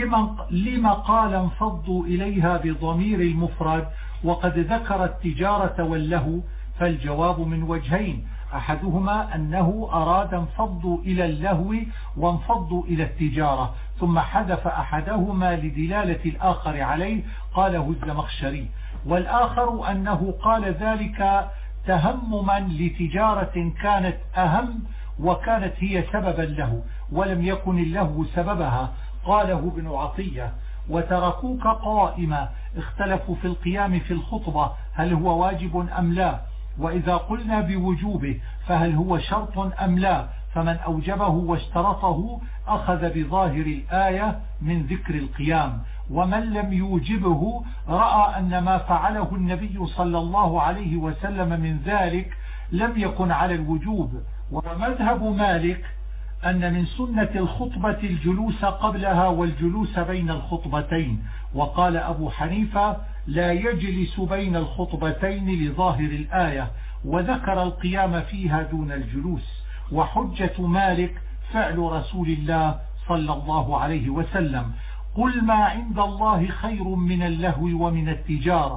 لما قال انفضوا إليها بضمير المفرد وقد ذكر التجارة واللهو، فالجواب من وجهين: أحدهما أنه أراد انفضوا إلى اللهو وانفضوا إلى التجارة، ثم حذف أحدهما لدلالة الآخر عليه، قاله الزمخشري. والآخر أنه قال ذلك تهمما لتجارة كانت أهم وكانت هي سببا له، ولم يكن اللهو سببها، قاله ابن عطية. وتركوك قائمة، اختلفوا في القيام في الخطبة هل هو واجب أم لا، وإذا قلنا بوجوبه فهل هو شرط أم لا، فمن أوجبه واشترطه أخذ بظاهر الآية من ذكر القيام، ومن لم يوجبه رأى أن ما فعله النبي صلى الله عليه وسلم من ذلك لم يكن على الوجوب. ومذهب مالك أن من سنة الخطبة الجلوس قبلها والجلوس بين الخطبتين، وقال أبو حنيفة: لا يجلس بين الخطبتين لظاهر الآية، وذكر القيام فيها دون الجلوس. وحجة مالك فعل رسول الله صلى الله عليه وسلم: قل ما عند الله خير من اللهو ومن التجارة.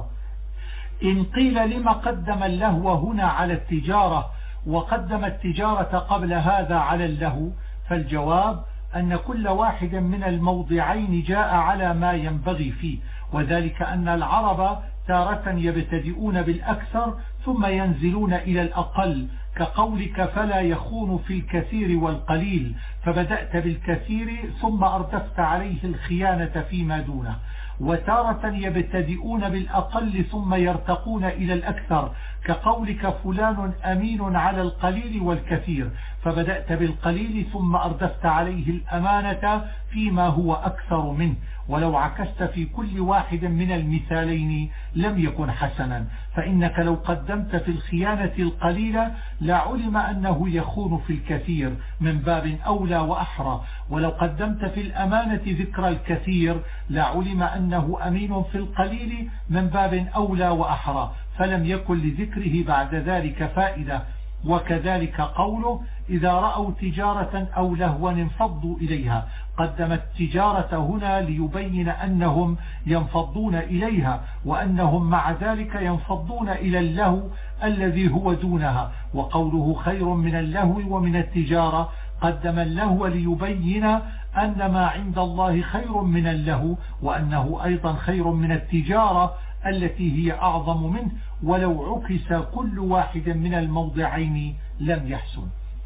إن قيل لما قدم اللهو هنا على التجارة وقدم التجارة قبل هذا على اللهو، فالجواب أن كل واحد من الموضعين جاء على ما ينبغي فيه، وذلك أن العرب تارة يبتدئون بالأكثر ثم ينزلون إلى الأقل، كقولك: فلا يخون في الكثير والقليل، فبدأت بالكثير ثم أردفت عليه الخيانة فيما دونه. وتارة يبتدئون بالأقل ثم يرتقون إلى الأكثر، كقولك: فلان أمين على القليل والكثير، فبدأت بالقليل ثم أردفت عليه الأمانة فيما هو أكثر منه. ولو عكست في كل واحد من المثالين لم يكن حسنا، فإنك لو قدمت في الخيانة القليلة لعلم أنه يخون في الكثير من باب أولى وأحرى، ولو قدمت في الأمانة ذكر الكثير لعلم أنه أمين في القليل من باب أولى وأحرى، فلم يكن لذكره بعد ذلك فائدة. وكذلك قوله: إذا رأوا تجارة أو لهوا انفضوا إليها، قدم التجارة هنا ليبين أنهم ينفضون إليها، وأنهم مع ذلك ينفضون إلى اللهو الذي هو دونها. وقوله خير من اللهو ومن التجارة قدم اللهو ليبين أن ما عند الله خير من اللهو، وأنه أيضا خير من التجارة التي هي أعظم منه، ولو عكس كل واحد من الموضعين لم يحسن.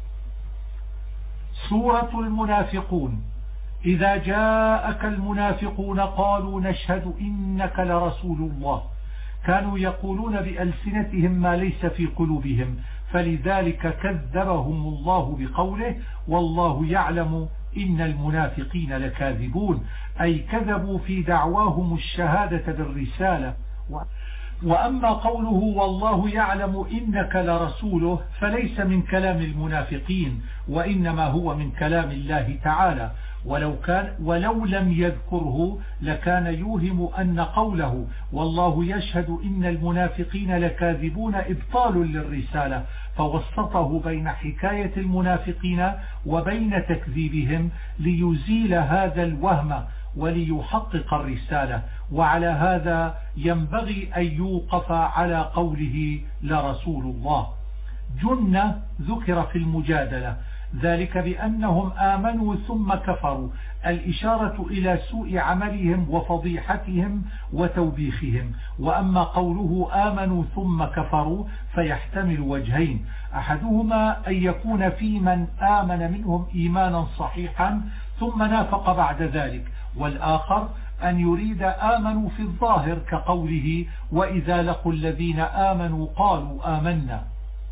سورة المنافقون. إذا جاءك المنافقون قالوا نشهد إنك لرسول الله، كانوا يقولون بألسنتهم ما ليس في قلوبهم، فلذلك كذبهم الله بقوله: والله يعلم إن المنافقين لكاذبون، أي كذبوا في دعواهم الشهادة بالرسالة. وأما قوله والله يعلم إنك لرسوله فليس من كلام المنافقين، وإنما هو من كلام الله تعالى، ولو لم يذكره لكان يوهم أن قوله والله يشهد إن المنافقين لكاذبون إبطال للرسالة، فوسطه بين حكاية المنافقين وبين تكذيبهم ليزيل هذا الوهم وليحقق الرسالة. وعلى هذا ينبغي أن يوقف على قوله لرسول الله. جنة ذكر في المجادلة، ذلك بأنهم آمنوا ثم كفروا، الإشارة إلى سوء عملهم وفضيحتهم وتوبيخهم. وأما قوله آمنوا ثم كفروا فيحتمل وجهين: أحدهما أن يكون في من آمن منهم إيمانا صحيحا ثم نافق بعد ذلك، والآخر أن يريد آمنوا في الظاهر كقوله: وإذا لقوا الذين آمنوا قالوا آمنا.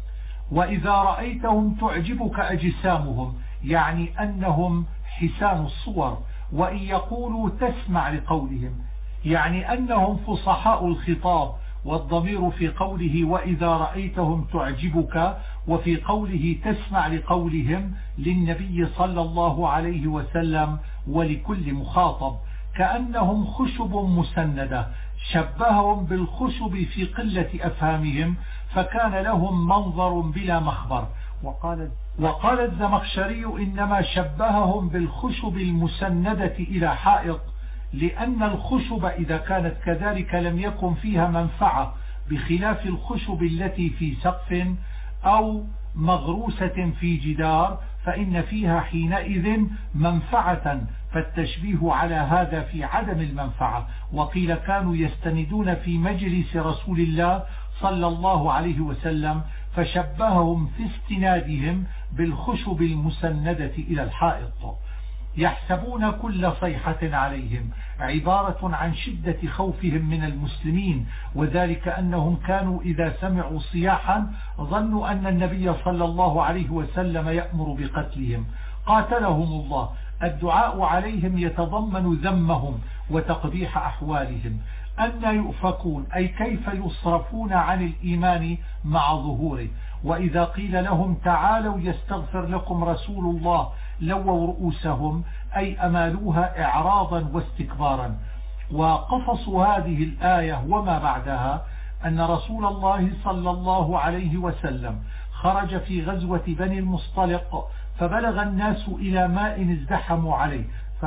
وإذا رأيتهم تعجبك أجسامهم، يعني أنهم حسان الصور، وإن يقولوا تسمع لقولهم، يعني أنهم فصحاء الخطاب. والضمير في قوله وإذا رأيتهم تعجبك وفي قوله تسمع لقولهم للنبي صلى الله عليه وسلم ولكل مخاطب، كأنهم خشب مسندة، شبههم بالخشب في قلة أفهامهم فكان لهم منظر بلا مخبر. وقال الزمخشري إنما شبههم بالخشب المسندة إلى حائط، لأن الخشب إذا كانت كذلك لم يكن فيها منفعة، بخلاف الخشب التي في سقف أو مغروسة في جدار فإن فيها حينئذ منفعة، فالتشبيه على هذا في عدم المنفعة. وقيل كانوا يستندون في مجلس رسول الله صلى الله عليه وسلم فشبههم في استنادهم بالخشب المسندة إلى الحائط. يحسبون كل صيحة عليهم عبارة عن شدة خوفهم من المسلمين، وذلك أنهم كانوا إذا سمعوا صياحا ظنوا أن النبي صلى الله عليه وسلم يأمر بقتلهم قاتلهم الله. الدعاء عليهم يتضمن ذمهم وتقبيح أحوالهم. أن يؤفكون أي كيف يصرفون عن الإيمان مع ظهوره. وإذا قيل لهم تعالوا يستغفر لكم رسول الله لووا رؤوسهم أي أمالوها إعراضا واستكبارا. وقفص هذه الآية وما بعدها أن رسول الله صلى الله عليه وسلم خرج في غزوة بني المصطلق فبلغ الناس إلى ماء ازدحموا عليه،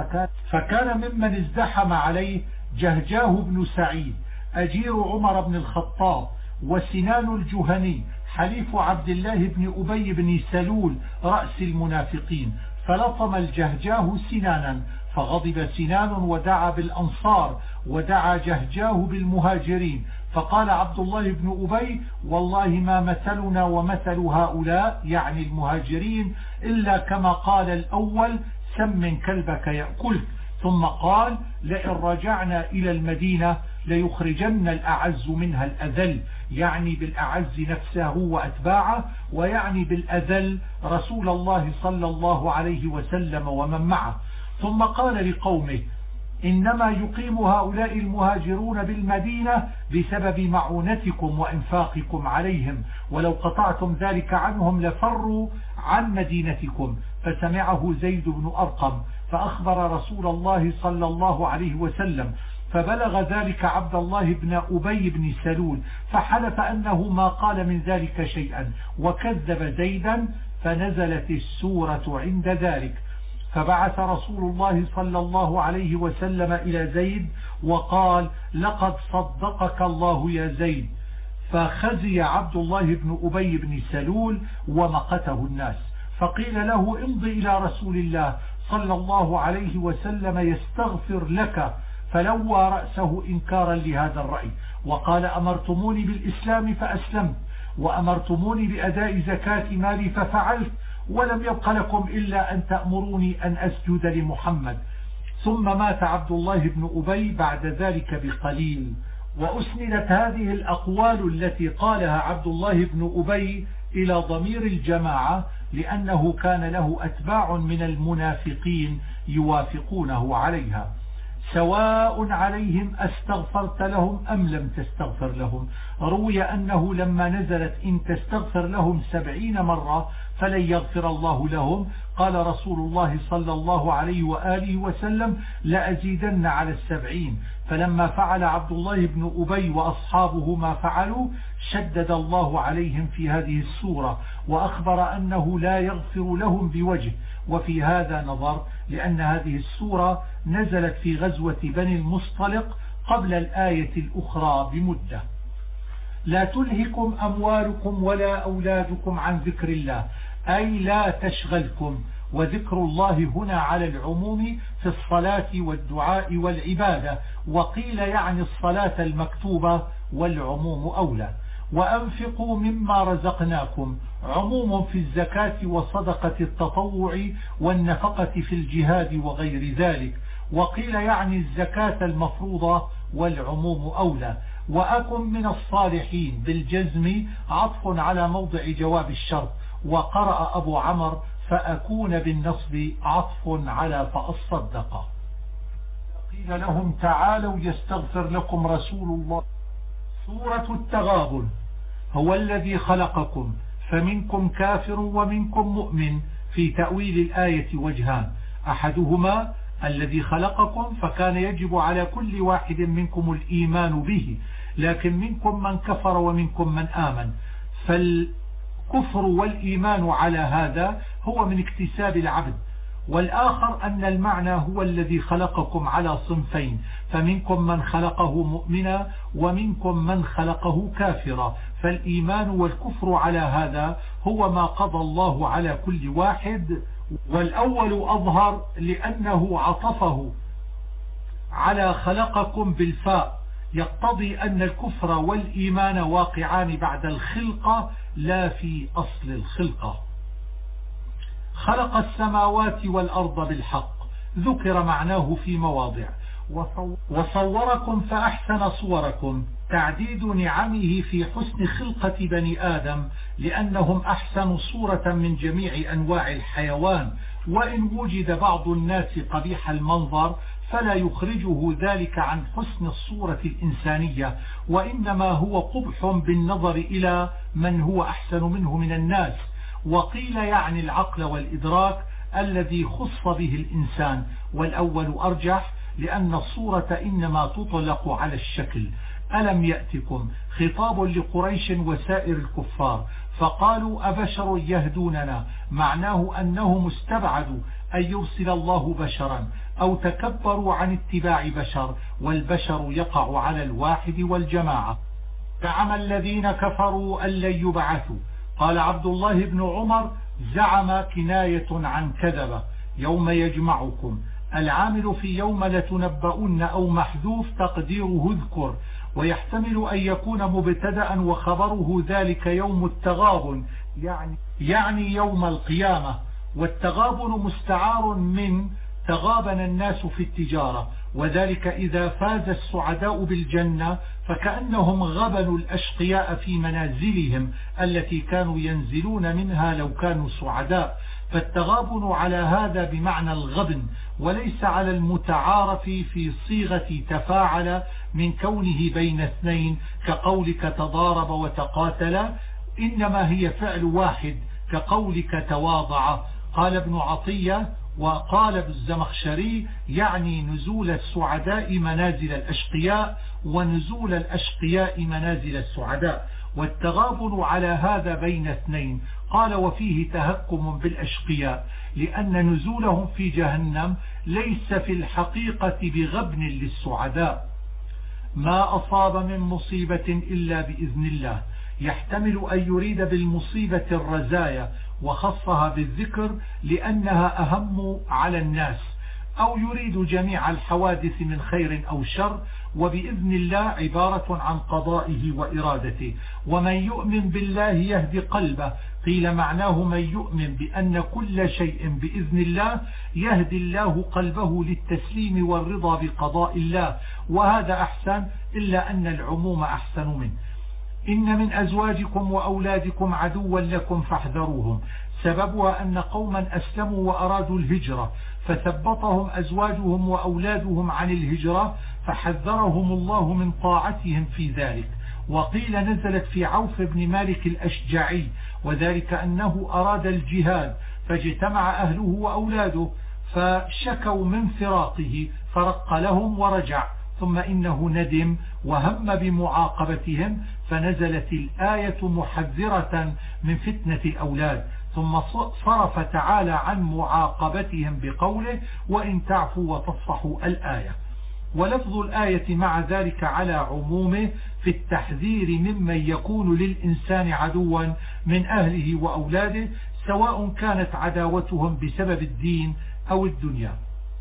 فكان ممن ازدحم عليه جهجاه بن سعيد أجير عمر بن الخطاب، وسنان الجهني حليف عبد الله بن أبي بن سلول رأس المنافقين، فلطم الجهجاه سنانا، فغضب سنان ودعا بالأنصار ودعا جهجاه بالمهاجرين، فقال عبد الله بن أبي والله ما مثلنا ومثل هؤلاء يعني المهاجرين إلا كما قال الأول سمن كلبك يأكلك، ثم قال لئن رجعنا إلى المدينة ليخرجن الأعز منها الأذل، يعني بالأعز نفسه وأتباعه، ويعني بالأذل رسول الله صلى الله عليه وسلم ومن معه. ثم قال لقومه إنما يقيم هؤلاء المهاجرون بالمدينة بسبب معونتكم وإنفاقكم عليهم، ولو قطعتم ذلك عنهم لفروا عن مدينتكم. فسمعه زيد بن أرقم فأخبر رسول الله صلى الله عليه وسلم، فبلغ ذلك عبد الله بن أبي بن سلول فحلف أنه ما قال من ذلك شيئا وكذب زيدا، فنزلت السورة عند ذلك. فبعث رسول الله صلى الله عليه وسلم إلى زيد وقال لقد صدقك الله يا زيد، فخزي عبد الله بن أبي بن سلول ومقته الناس، فقيل له امضي إلى رسول الله صلى الله عليه وسلم يستغفر لك، فلوى رأسه إنكارا لهذا الرأي وقال أمرتموني بالإسلام فأسلمت، وأمرتموني بأداء زكاة مالي ففعلت، ولم يبق لكم إلا أن تأمروني أن أسجد لمحمد. ثم مات عبد الله بن أبي بعد ذلك بقليل. وأسندت هذه الأقوال التي قالها عبد الله بن أبي إلى ضمير الجماعة لأنه كان له أتباع من المنافقين يوافقونه عليها. سواء عليهم أستغفرت لهم أم لم تستغفر لهم. روي أنه لما نزلت إن تستغفر لهم 70 مرة فلن يغفر الله لهم، قال رسول الله صلى الله عليه وآله وسلم لأزيدن على 70. فلما فعل عبد الله بن أبي وأصحابه ما فعلوا شدد الله عليهم في هذه السورة وأخبر أنه لا يغفر لهم بوجه. وفي هذا نظر لأن هذه السورة نزلت في غزوة بني المصطلق قبل الآية الأخرى بمدة. لا تلهكم أموالكم ولا أولادكم عن ذكر الله، أي لا تشغلكم. وذكر الله هنا على العموم في الصلاة والدعاء والعبادة، وقيل يعني الصلاة المكتوبة، والعموم أولى. وأنفقوا مما رزقناكم عموم في الزكاة وصدقة التطوع والنفقة في الجهاد وغير ذلك، وقيل يعني الزكاة المفروضة، والعموم أولى. وأكن من الصالحين بالجزم عطف على موضع جواب الشرط، وقرأ أبو عمرو فأكون بالنصب عطف على فأصدق. قيل لهم تعالوا يستغفر لكم رسول الله. سورة التغابن. هو الذي خلقكم فمنكم كافر ومنكم مؤمن. في تأويل الآية وجهان: أحدهما الذي خلقكم فكان يجب على كل واحد منكم الإيمان به، لكن منكم من كفر ومنكم من آمن، فالكفر والإيمان على هذا هو من اكتساب العبد. والآخر أن المعنى هو الذي خلقكم على صنفين، فمنكم من خلقه مؤمنا ومنكم من خلقه كافرا، فالإيمان والكفر على هذا هو ما قضى الله على كل واحد. والأول أظهر لأنه عطفه على خلقكم بالفاء، يقتضي أن الكفر والإيمان واقعان بعد الخلقة لا في أصل الخلقة. خلق السماوات والأرض بالحق، ذكر معناه في مواضع. وصوركم فأحسن صوركم، تعديد نعمه في حسن خلقة بني آدم، لأنهم أحسن صورة من جميع أنواع الحيوان، وإن وجد بعض الناس قبيح المنظر فلا يخرجه ذلك عن حسن الصورة الإنسانية، وإنما هو قبح بالنظر إلى من هو أحسن منه من الناس. وقيل يعني العقل والإدراك الذي خص به الإنسان، والأول أرجح لأن الصورة إنما تطلق على الشكل. ألم يأتكم خطاب لقريش وسائر الكفار، فقالوا أبشر يهدوننا، معناه أنهم استبعدوا أن يرسل الله بشرا، أو تكبروا عن اتباع بشر، والبشر يقع على الواحد والجماعة. زعم الذين كفروا أن لن يبعثوا. قال عبد الله بن عمر: زعم كناية عن كذب. يوم يجمعكم، العامل في يوم لتنبؤن أو محذوف تقديره اذكر، ويحتمل أن يكون مبتدأ وخبره ذلك يوم التغابن، يعني يوم القيامة. والتغابن مستعار من تغابن الناس في التجارة، وذلك إذا فاز السعداء بالجنة فكأنهم غبنوا الأشقياء في منازلهم التي كانوا ينزلون منها لو كانوا سعداء. فالتغابن على هذا بمعنى الغبن، وليس على المتعارف في صيغة تفاعل من كونه بين اثنين كقولك تضارب وتقاتل، إنما هي فعل واحد كقولك تواضع. قال ابن عطية وقال الزمخشري: يعني نزول السعداء منازل الأشقياء، ونزول الأشقياء منازل السعداء. والتغابن على هذا بين اثنين. قال: وفيه تهكم بالأشقياء، لأن نزولهم في جهنم ليس في الحقيقة بغبن للسعداء. ما أصاب من مصيبة إلا بإذن الله، يحتمل أن يريد بالمصيبة الرزايا وخصها بالذكر لأنها أهم على الناس، أو يريد جميع الحوادث من خير أو شر، وبإذن الله عبارة عن قضائه وإرادته. ومن يؤمن بالله يهدي قلبه، قيل معناه من يؤمن بأن كل شيء بإذن الله يهدي الله قلبه للتسليم والرضا بقضاء الله، وهذا أحسن، إلا أن العموم أحسن منه. إن من أزواجكم وأولادكم عدوا لكم فاحذروهم. سببها أن قوما أسلموا وأرادوا الهجرة، فثبطهم أزواجهم وأولادهم عن الهجرة، فحذرهم الله من طاعتهم في ذلك. وقيل نزلت في عوف بن مالك الأشجعي، وذلك أنه أراد الجهاد فاجتمع أهله وأولاده فشكوا من فراقه فرق لهم ورجع، ثم إنه ندم وهم بمعاقبتهم، فنزلت الآية محذرة من فتنة الأولاد، ثم صرف تعالى عن معاقبتهم بقوله: وإن تعفوا وتصفحوا الآية. ولفظ الآية مع ذلك على عمومه في التحذير ممن يكون للإنسان عدوا من أهله وأولاده، سواء كانت عداوتهم بسبب الدين أو الدنيا.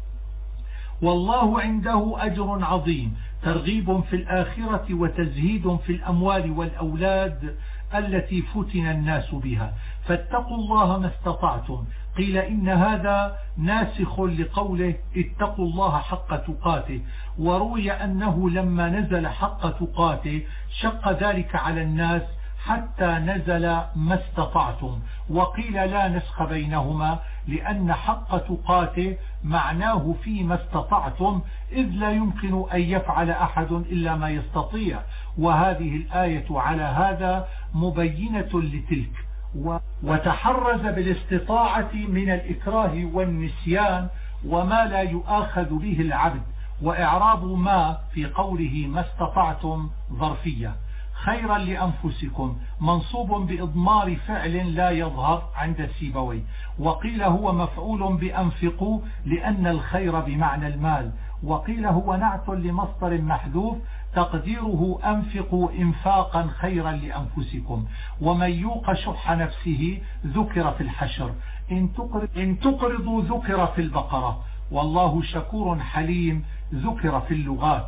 والله عنده أجر عظيم، ترغيب في الآخرة وتزهيد في الأموال والأولاد التي فتن الناس بها، فاتقوا الله ما استطعتم. قيل إن هذا ناسخ لقوله اتقوا الله حق تقاته، وروي أنه لما نزل حق تقاته شق ذلك على الناس حتى نزل ما استطعتم، وقيل لا نسخ بينهما لأن حق تقاته معناه فيما استطعتم، إذ لا يمكن أن يفعل أحد إلا ما يستطيع، وهذه الآية على هذا مبينة لتلك. وتحرز بالاستطاعة من الإكراه والنسيان وما لا يؤاخذ به العبد، وإعراب ما في قوله ما استطعتم ظرفية. خيرا لأنفسكم منصوب بإضمار فعل لا يظهر عند السيبوي، وقيل هو مفعول بأنفقوا لأن الخير بمعنى المال، وقيل هو نعت لمصدر محذوف تقديره أنفقوا إنفاقا خيرا لأنفسكم. ومن يوق شح نفسه ذكر في الحشر، إن تقرضوا ذكر في البقرة، والله شكور حليم ذكر في اللغات.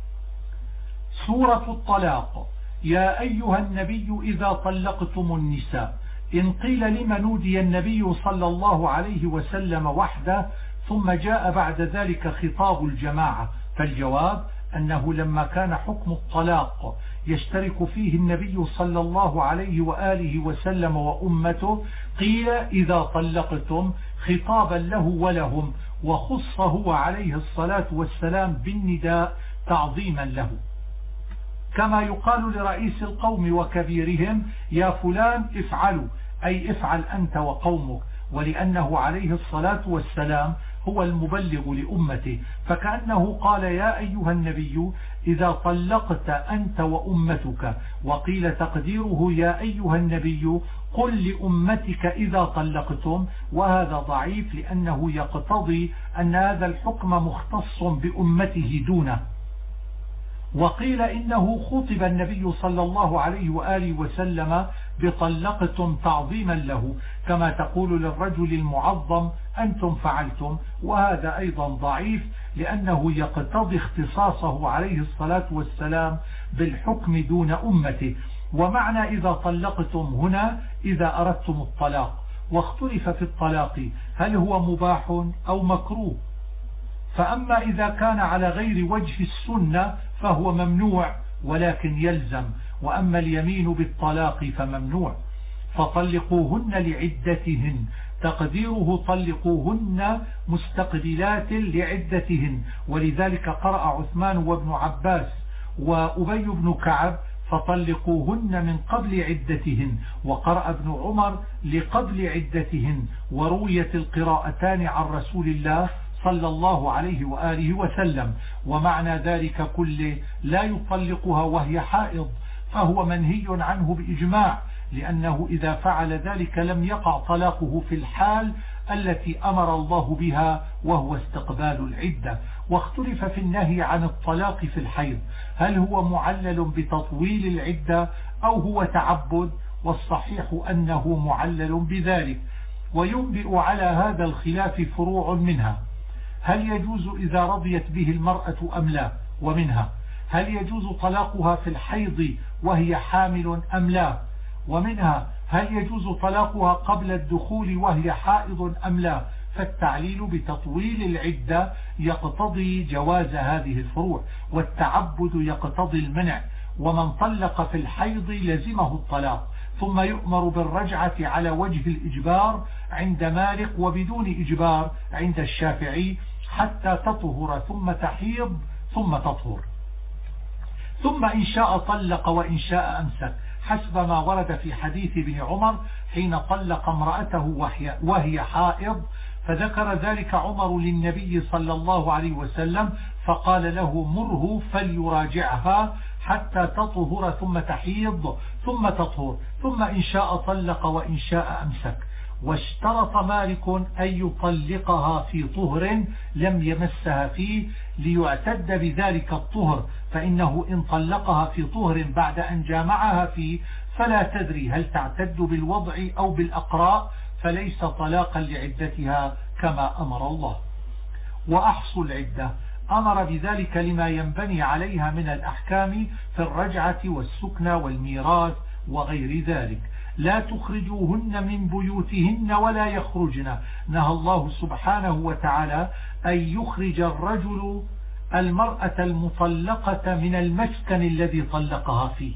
سورة الطلاق. يا أيها النبي إذا طلقتم النساء. إن قيل لما نودي النبي صلى الله عليه وسلم وحده ثم جاء بعد ذلك خطاب الجماعة، فالجواب أنه لما كان حكم الطلاق يشترك فيه النبي صلى الله عليه وآله وسلم وأمته قيل إذا طلقتم خطابا له ولهم، وخص هو عليه الصلاة والسلام بالنداء تعظيما له، كما يقال لرئيس القوم وكبيرهم يا فلان افعلوا، أي افعل أنت وقومك، ولأنه عليه الصلاة والسلام هو المبلغ لأمته، فكأنه قال يا أيها النبي إذا طلقت أنت وأمتك. وقيل تقديره يا أيها النبي قل لأمتك إذا طلقتم، وهذا ضعيف لأنه يقتضي أن هذا الحكم مختص بأمته دونه. وقيل إنه خطب النبي صلى الله عليه وآله وسلم بطلقتم تعظيما له، كما تقول للرجل المعظم أنتم فعلتم، وهذا أيضا ضعيف لأنه يقتضي اختصاصه عليه الصلاة والسلام بالحكم دون أمته. ومعنى إذا طلقتم هنا إذا أردتم الطلاق، واختلف في الطلاق هل هو مباح أو مكروه، فأما إذا كان على غير وجه السنة فهو ممنوع ولكن يلزم، وأما اليمين بالطلاق فممنوع. فطلقوهن لعدتهن، تقديره طلقوهن مستقبلات لعدتهن، ولذلك قرأ عثمان وابن عباس وأبي بن كعب فطلقوهن من قبل عدتهن، وقرأ ابن عمر لقبل عدتهن، ورويت القراءتان عن رسول الله صلى الله عليه وآله وسلم. ومعنى ذلك كله لا يطلقها وهي حائض، فهو منهي عنه بإجماع، لأنه إذا فعل ذلك لم يقع طلاقه في الحال التي أمر الله بها وهو استقبال العدة. واختلف في النهي عن الطلاق في الحيض، هل هو معلل بتطويل العدة أو هو تعبد، والصحيح أنه معلل بذلك. وينبئ على هذا الخلاف فروع منها: هل يجوز إذا رضيت به المرأة أم لا؟ ومنها هل يجوز طلاقها في الحيض وهي حامل أم لا؟ ومنها هل يجوز طلاقها قبل الدخول وهي حائض أم لا؟ فالتعليل بتطويل العدة يقتضي جواز هذه الفروع، والتعبد يقتضي المنع. ومن طلق في الحيض لزمه الطلاق، ثم يؤمر بالرجعة على وجه الإجبار عند مالك وبدون إجبار عند الشافعي حتى تطهر ثم تحيض ثم تطهر، ثم إن شاء طلق وإن شاء أمسك، حسب ما ورد في حديث ابن عمر حين طلق امرأته وهي حائض، فذكر ذلك عمر للنبي صلى الله عليه وسلم فقال له مره فليراجعها حتى تطهر ثم تحيض ثم تطهر، ثم إن شاء طلق وإن شاء أمسك. واشترط مالك أن يطلقها في طهر لم يمسها فيه ليعتد بذلك الطهر، فإنه إن طلقها في طهر بعد أن جامعها فيه فلا تدري هل تعتد بالوضع أو بالأقراء، فليس طلاقا لعدتها كما أمر الله. وأحصوا العدة أمر بذلك لما ينبني عليها من الأحكام في الرجعة والسكنى والميراث وغير ذلك. لا تخرجوهن من بيوتهن ولا يخرجن. نهى الله سبحانه وتعالى أن يخرج الرجل المرأة المطلقة من المسكن الذي طلقها فيه،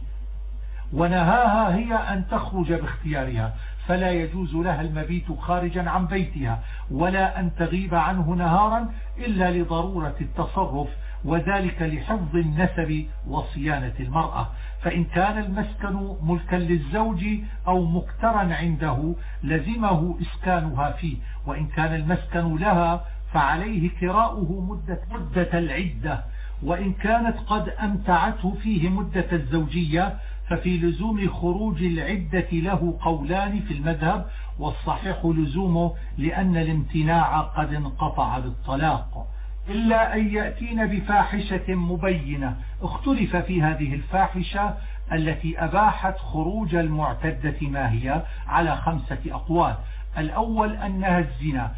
ونهاها هي أن تخرج باختيارها، فلا يجوز لها المبيت خارجا عن بيتها ولا أن تغيب عنه نهارا إلا لضرورة التصرف، وذلك لحفظ النسب وصيانة المرأة. فإن كان المسكن ملكا للزوج أو مكترا عنده لزمه إسكانها فيه، وإن كان المسكن لها فعليه كراؤه مدة العدة، وإن كانت قد أمتعته فيه مدة الزوجية ففي لزوم خروج العدة له قولان في المذهب، والصحيح لزومه لأن الامتناع قد انقطع بالطلاق، إلا أن يأتين بفاحشة مبينة. اختلف في هذه الفاحشة التي أباحت خروج المعتدة ما هي على 5 أقوال. الأول أنها الزنا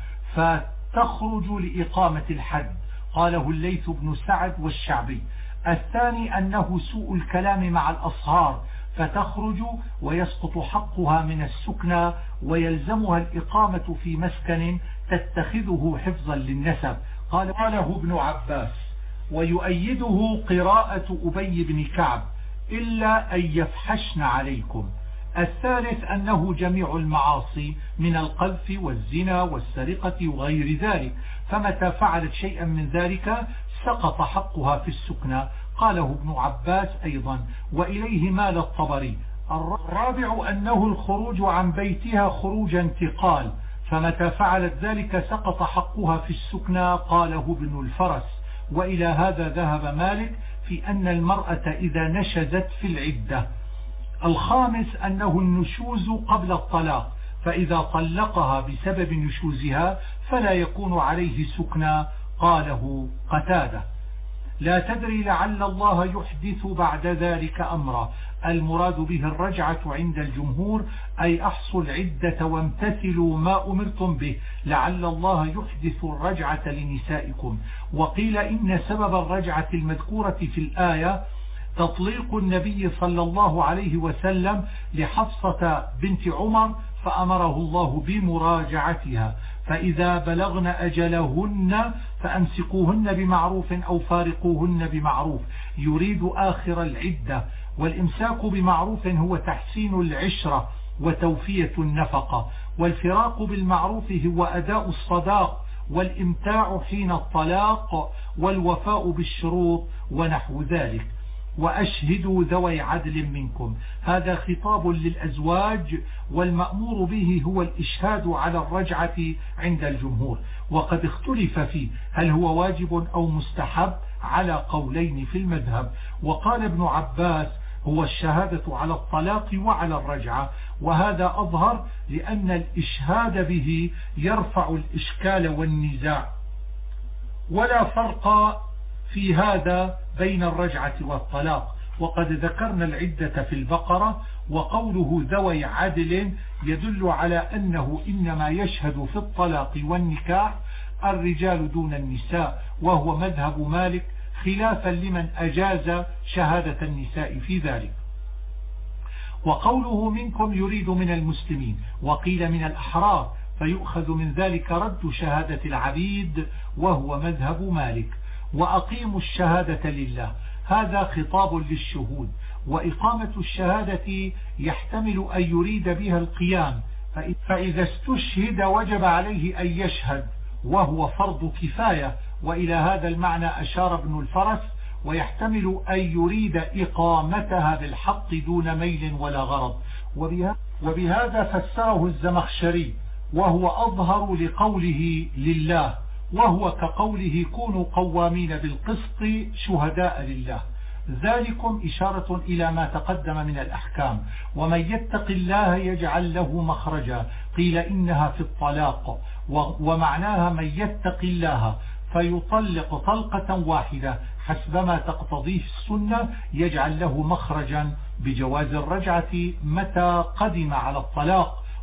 فتخرج لإقامة الحد، قاله الليث بن سعد والشعبي. الثاني أنه سوء الكلام مع الأصهار فتخرج ويسقط حقها من السكنى ويلزمها الإقامة في مسكن تتخذه حفظا للنسب، قاله ابن عباس، ويؤيده قراءة أبي بن كعب إلا أن يفحشن عليكم. الثالث أنه جميع المعاصي من القذف والزنا والسرقة وغير ذلك، فمتى فعلت شيئا من ذلك سقط حقها في السكنى، قاله ابن عباس أيضا، وإليه مال الطبري. الرابع أنه الخروج عن بيتها خروج انتقال، فمتى فعلت ذلك سقط حقها في السكنى، قاله ابن الفرس، وإلى هذا ذهب مالك في أن المرأة إذا نشزت في العدة. الخامس أنه النشوز قبل الطلاق، فإذا طلقها بسبب نشوزها فلا يكون عليه سكنى، قاله قتادة. لا تدري لعل الله يحدث بعد ذلك أمرا. المراد به الرجعة عند الجمهور أي أحصوا العدة وامتثلوا ما أمرتم به لعل الله يحدث الرجعة لنسائكم. وقيل إن سبب الرجعة المذكورة في الآية تطليق النبي صلى الله عليه وسلم لحفصة بنت عمر فأمره الله بمراجعتها، فإذا بلغن أجلهن فأمسكوهن بمعروف أو فارقوهن بمعروف، يريد آخر العدة. والإمساك بمعروف هو تحسين العشرة وتوفية النفقة، والفراق بالمعروف هو أداء الصداق والإمتاع حين الطلاق والوفاء بالشروط ونحو ذلك. وأشهدوا ذوي عدل منكم، هذا خطاب للأزواج، والمأمور به هو الإشهاد على الرجعة عند الجمهور، وقد اختلف فيه هل هو واجب أو مستحب على قولين في المذهب. وقال ابن عباس هو الشهادة على الطلاق وعلى الرجعة، وهذا أظهر لأن الإشهاد به يرفع الإشكال والنزاع، ولا فرق في هذا بين الرجعة والطلاق. وقد ذكرنا العدة في البقرة، وقوله ذوي عدل يدل على أنه إنما يشهد في الطلاق والنكاح الرجال دون النساء، وهو مذهب مالك خلافا لمن أجاز شهادة النساء في ذلك. وقوله منكم يريد من المسلمين، وقيل من الأحرار، فيؤخذ من ذلك رد شهادة العبيد، وهو مذهب مالك. وأقيموا الشهادة لله، هذا خطاب للشهود، وإقامة الشهادة يحتمل أن يريد بها القيام، فإذا استشهد وجب عليه أن يشهد، وهو فرض كفاية، وإلى هذا المعنى أشار ابن الفرس، ويحتمل أن يريد إقامتها بالحق دون ميل ولا غرض، وبهذا فسره الزمخشري، وهو أظهر لقوله لله، وهو كقوله كونوا قوامين بالقسط شهداء لله. ذلكم إشارة إلى ما تقدم من الأحكام. ومن يتق الله يجعل له مخرجا، قيل إنها في الطلاق، ومعناها من يتق الله فيطلق طلقة واحدة حسبما تقتضيه السنة يجعل له مخرجا بجواز الرجعة متى قدم على الطلاق،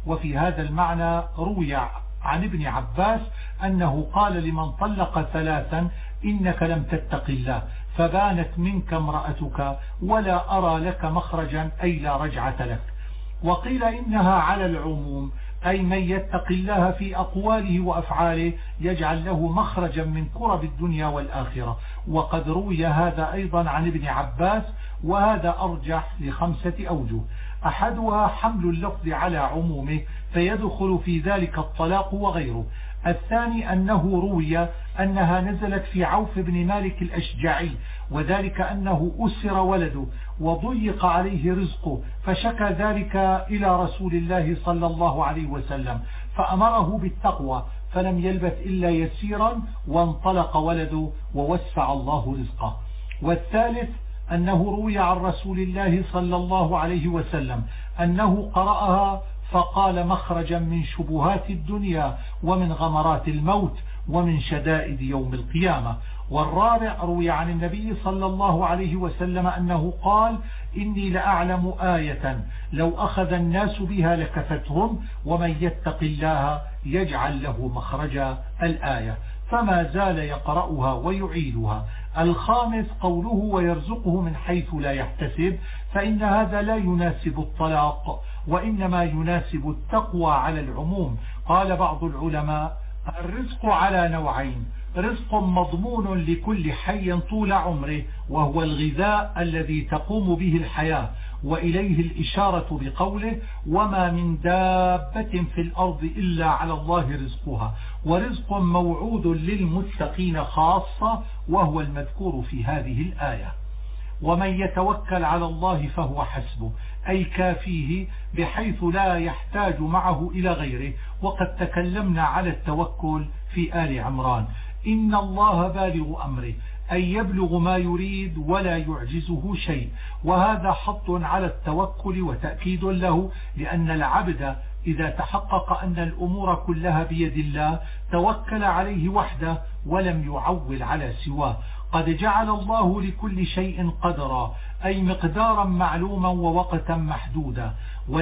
وفي هذا المعنى روي عن ابن عباس أنه قال لمن طلق ثلاثا إنك لم تتق الله فبانت منك امرأتك ولا أرى لك مخرجا أي لا رجعة لك. وقيل إنها على العموم، أي من يتق الله في أقواله وأفعاله يجعل له مخرجا من كرب الدنيا والآخرة. وقد روي هذا أيضا عن ابن عباس، وهذا أرجح ل5 أوجه. أحدها حمل اللفظ على عمومه فيدخل في ذلك الطلاق وغيره. الثاني أنه روي أنها نزلت في عوف بن مالك الأشجعي، وذلك أنه أسر ولده وضيق عليه رزقه فشكى ذلك إلى رسول الله صلى الله عليه وسلم فأمره بالتقوى فلم يلبث إلا يسيرا وانطلق ولده ووسع الله رزقه. والثالث أنه روي عن رسول الله صلى الله عليه وسلم أنه قرأها فقال مخرجا من شبهات الدنيا ومن غمرات الموت ومن شدائد يوم القيامة. والرابع روي عن النبي صلى الله عليه وسلم أنه قال إني لأعلم آية لو أخذ الناس بها لكفتهم ومن يتق الله يجعل له مخرجا الآية، فما زال يقرأها ويعيدها. الخامس قوله ويرزقه من حيث لا يحتسب، فإن هذا لا يناسب الطلاق وإنما يناسب التقوى على العموم. قال بعض العلماء الرزق على نوعين: رزق مضمون لكل حي طول عمره وهو الغذاء الذي تقوم به الحياة، وإليه الإشارة بقوله وما من دابة في الأرض إلا على الله رزقها، ورزق موعود للمتقين خاصة وهو المذكور في هذه الآية. ومن يتوكل على الله فهو حسبه، أي كافيه بحيث لا يحتاج معه إلى غيره. وقد تكلمنا على التوكل في آل عمران. إن الله بالغ أمره، أي يبلغ ما يريد ولا يعجزه شيء، وهذا حط على التوكل وتأكيد له، لأن العبد إذا تحقق أن الأمور كلها بيد الله توكل عليه وحده ولم يعول على سواه. قد جعل الله لكل شيء قدرا، أي مقدارا معلوما ووقتا محدودا.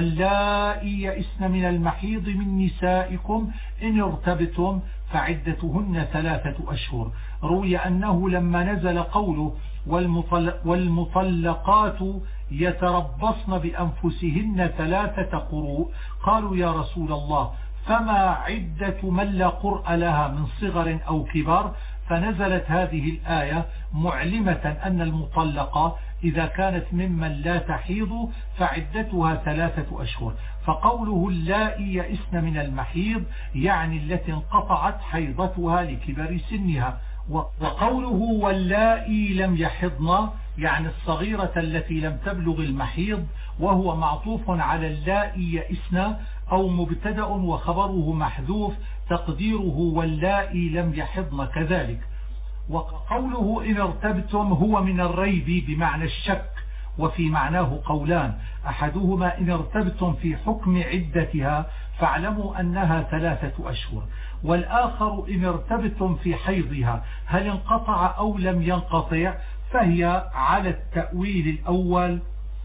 واللائي يئسن من المحيض من نسائكم إن ارتبتم فعدتهن 3 أشهر. روي أنه لما نزل قوله والمطلقات يتربصن بأنفسهن 3 قروء قالوا يا رسول الله فما عدة من لا قرء لها من صغر أو كبر؟ فنزلت هذه الآية معلمة أن المطلقة إذا كانت ممن لا تحيض فعدتها 3 أشهر. فقوله اللائي يئسن من المحيض يعني التي انقطعت حيضتها لكبر سنها. وقوله واللائي لم يحضن يعني الصغيرة التي لم تبلغ المحيض، وهو معطوف على اللائي يئسن أو مبتدأ وخبره محذوف تقديره واللائي لم يحضن كذلك. وقوله إن ارتبتم هو من الريب بمعنى الشك، وفي معناه قولان: أحدهما إن ارتبتم في حكم عدتها فاعلموا أنها 3 أشهر، والآخر إن ارتبتم في حيضها هل انقطع أو لم ينقطع، فهي على التأويل الأول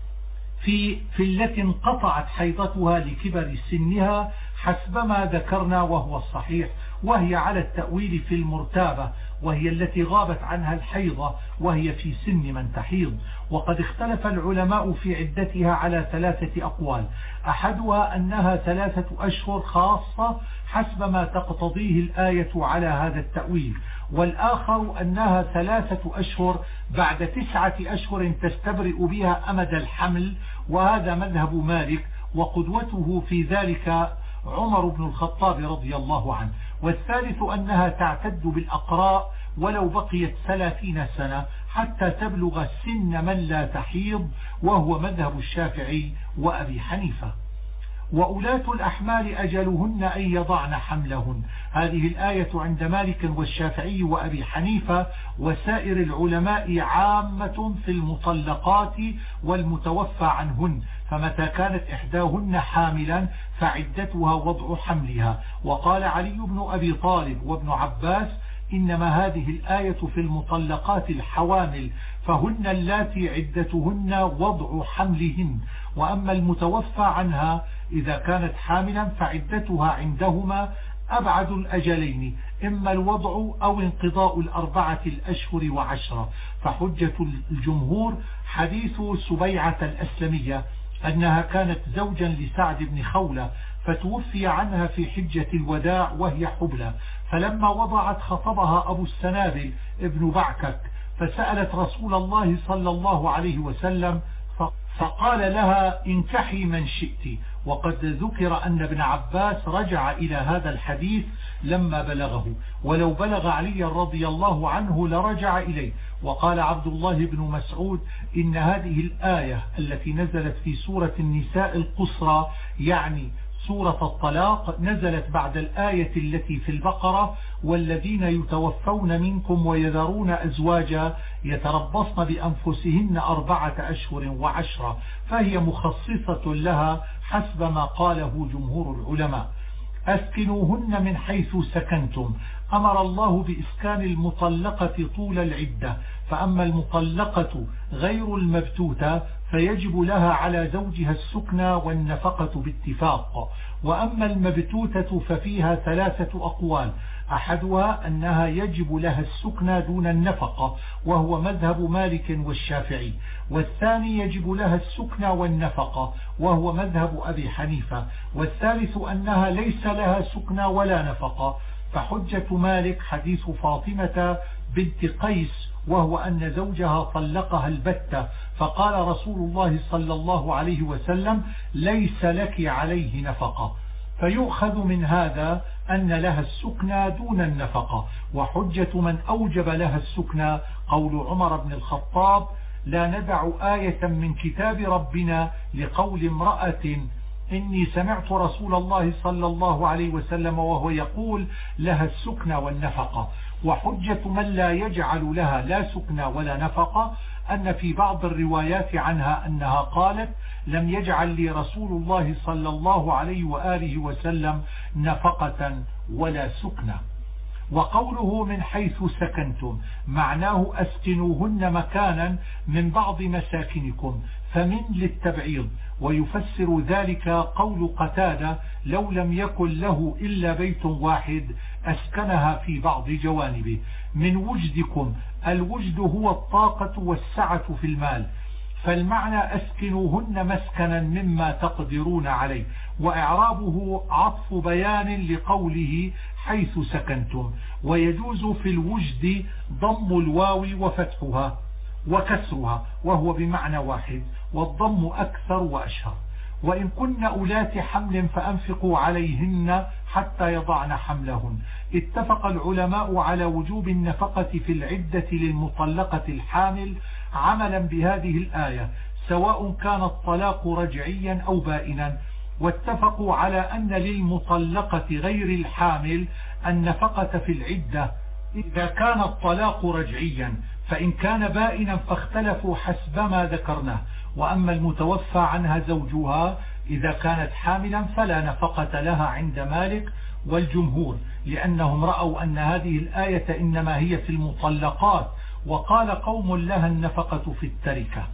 في التي انقطعت حيضتها لكبر سنها حسب ما ذكرنا وهو الصحيح، وهي على التأويل في المرتابة وهي التي غابت عنها الحيضة وهي في سن من تحيض. وقد اختلف العلماء في عدتها على 3 أقوال: أحدها أنها 3 أشهر خاصة حسب ما تقتضيه الآية على هذا التأويل، والآخر أنها 3 أشهر بعد 9 أشهر تستبرئ بها أمد الحمل، وهذا مذهب مالك، وقدوته في ذلك عمر بن الخطاب رضي الله عنه. والثالث أنها تعتد بالأقراء ولو بقيت 30 سنة حتى تبلغ سن من لا تحيض، وهو مذهب الشافعي وأبي حنيفة. وأولاة الأحمال أجلهن أن يضعن حملهن، هذه الآية عند مالك والشافعي وأبي حنيفة وسائر العلماء عامة في المطلقات والمتوفى عنهن، فمتى كانت إحداهن حاملا فعدتها وضع حملها. وقال علي بن أبي طالب وابن عباس إنما هذه الآية في المطلقات الحوامل، فهن اللاتي عدتهن وضع حملهن. وأما المتوفى عنها إذا كانت حاملا فعدتها عندهما أبعد الأجلين، إما الوضع أو انقضاء 4 أشهر و10. فحجة الجمهور حديث سبيعة الأسلمية أنها كانت زوجا لسعد بن خولة، فتوفي عنها في حجة الوداع وهي حبلى، فلما وضعت خطبها أبو السنابل ابن بعكك، فسألت رسول الله صلى الله عليه وسلم فقال لها انكحي من شئت. وقد ذكر أن ابن عباس رجع إلى هذا الحديث لما بلغه، ولو بلغ علي رضي الله عنه لرجع إليه. وقال عبد الله بن مسعود إن هذه الآية التي نزلت في سورة النساء القصرى يعني سورة الطلاق نزلت بعد الآية التي في البقرة: والذين يتوفون منكم ويذرون أزواجا يتربصن بأنفسهن 4 أشهر و10، فهي مخصصة لها حسب ما قاله جمهور العلماء. أسكنوهن من حيث سكنتم، أمر الله بإسكان المطلقة طول العدة، فأما المطلقة غير المبتوتة فيجب لها على زوجها السكنى والنفقة باتفاق. وأما المبتوتة ففيها 3 أقوال، أحدها أنها يجب لها السكنى دون النفقة وهو مذهب مالك والشافعي، والثاني يجب لها السكنى والنفقة وهو مذهب أبي حنيفة، والثالث أنها ليس لها سكنى ولا نفقة. فحجة مالك حديث فاطمة بنت قيس، وهو أن زوجها طلقها البتة، فقال رسول الله صلى الله عليه وسلم ليس لك عليه نفقة، فيؤخذ من هذا أن لها السكنى دون النفقة. وحجة من أوجب لها السكنى قول عمر بن الخطاب: لا ندع آية من كتاب ربنا لقول امرأة إني سمعت رسول الله صلى الله عليه وسلم وهو يقول لها السكنى والنفقة. وحجة من لا يجعل لها لا سكنى ولا نفقة أن في بعض الروايات عنها أنها قالت: لم يجعل لي رسول الله صلى الله عليه وآله وسلم نفقة ولا سكنى. وقوله من حيث سكنتم معناه أسكنوهن مكانا من بعض مساكنكم، فمن للتبعيض. ويفسر ذلك قول قتادة: لو لم يكن له إلا بيت واحد أسكنها في بعض جوانبه. من وجدكم، الوجد هو الطاقة والسعة في المال، فالمعنى أسكنوهن مسكنا مما تقدرون عليه. وإعرابه عطف بيان لقوله حيث سكنتم. ويجوز في الوجد ضم الواو وفتحها وكسرها وهو بمعنى واحد، والضم أكثر وأشهر. وإن كن أولات حمل فأنفقوا عليهن حتى يضعن حملهن. اتفق العلماء على وجوب النفقة في العدة للمطلقة الحامل عملا بهذه الآية، سواء كان الطلاق رجعيا أو بائنا. واتفقوا على أن للمطلقة غير الحامل النفقة في العدة إذا كان الطلاق رجعيا، فإن كان بائنا فاختلفوا حسب ما ذكرناه. وأما المتوفى عنها زوجها إذا كانت حاملا فلا نفقة لها عند مالك والجمهور، لأنهم رأوا أن هذه الآية إنما هي في المطلقات، وقال قوم لها النفقة في التركة.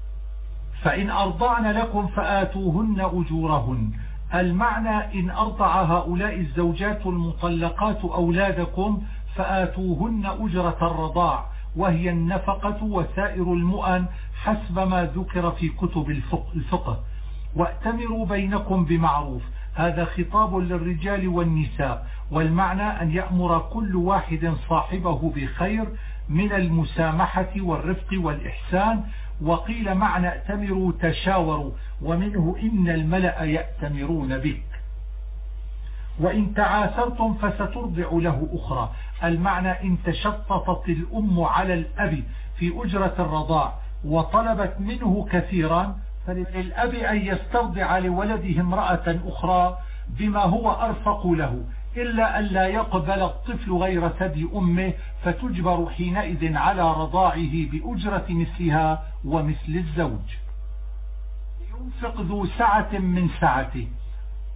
فإن أرضعن لكم فآتوهن أجورهن. المعنى إن أرضع هؤلاء الزوجات المطلقات أولادكم فآتوهن أجرة الرضاع، وهي النفقة وسائر المؤن حسب ما ذكر في كتب الفقه. وأتمروا بينكم بمعروف، هذا خطاب للرجال والنساء، والمعنى أن يأمر كل واحد صاحبه بخير من المسامحة والرفق والإحسان. وقيل معنى ائتمروا تشاوروا، ومنه إن الملأ يأتمرون بك. وإن تعاثرتم فسترضع له أخرى. المعنى إن تشططت الأم على الأب في أجرة الرضاع وطلبت منه كثيرا، فللأب أن يسترضع لولده امرأة أخرى بما هو أرفق له، إلا أن لا يقبل الطفل غير ثدي أمه، فتجبر حينئذ على رضاعه بأجرة مثلها ومثل الزوج. ينفق ذو سعة من سعته.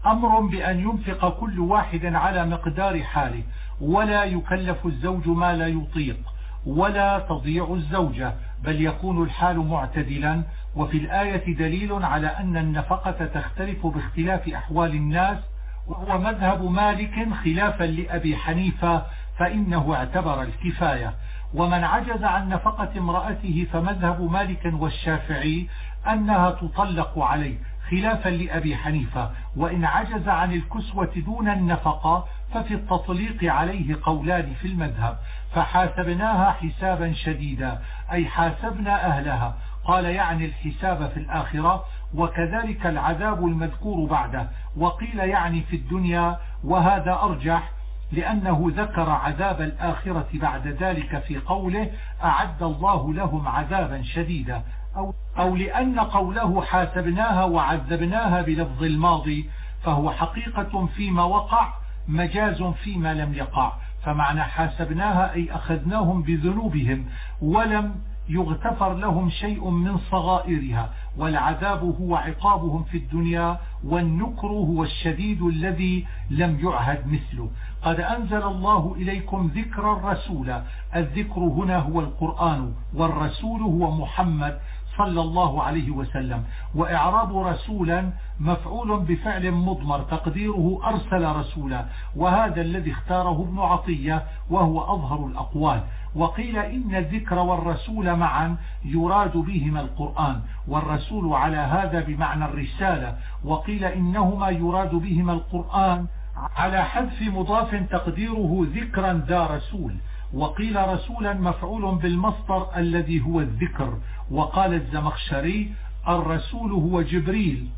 أمر بأن ينفق كل واحد على مقدار حاله، ولا يكلف الزوج ما لا يطيق، ولا تضيع الزوجة، بل يكون الحال معتدلا. وفي الآية دليل على أن النفقة تختلف باختلاف أحوال الناس، وهو مذهب مالك خلافا لأبي حنيفة، فإنه اعتبر الكفاية. ومن عجز عن نفقة امرأته فمذهب مالك والشافعي أنها تطلق عليه خلافا لأبي حنيفة، وإن عجز عن الكسوة دون النفقة ففي التطليق عليه قولان في المذهب. فحاسبناها حسابا شديدا، أي حاسبنا أهلها، قال يعني الحساب في الآخرة، وكذلك العذاب المذكور بعده، وقيل يعني في الدنيا، وهذا أرجح لأنه ذكر عذاب الآخرة بعد ذلك في قوله أعد الله لهم عذابا شديدا، أو لأن قوله حاسبناها وعذبناها بلفظ الماضي فهو حقيقة فيما وقع مجاز فيما لم يقع. فمعنى حاسبناها أي أخذناهم بذنوبهم ولم يغتفر لهم شيء من صغائرها، والعذاب هو عقابهم في الدنيا، والنكر هو الشديد الذي لم يعهد مثله. قد أنزل الله إليكم ذكر الرسول، الذكر هنا هو القرآن، والرسول هو محمد صلى الله عليه وسلم. وإعراب رسولا مفعول بفعل مضمر تقديره أرسل رسولا، وهذا الذي اختاره ابن عطية وهو أظهر الأقوال. وقيل إن الذكر والرسول معا يراد بهما القرآن، والرسول على هذا بمعنى الرسالة، وقيل إنهما يراد بهما القرآن على حذف مضاف تقديره ذكرا ذا رسول. وقيل رسولا مفعول بالمصدر الذي هو الذكر. وقال الزمخشري الرسول هو جبريل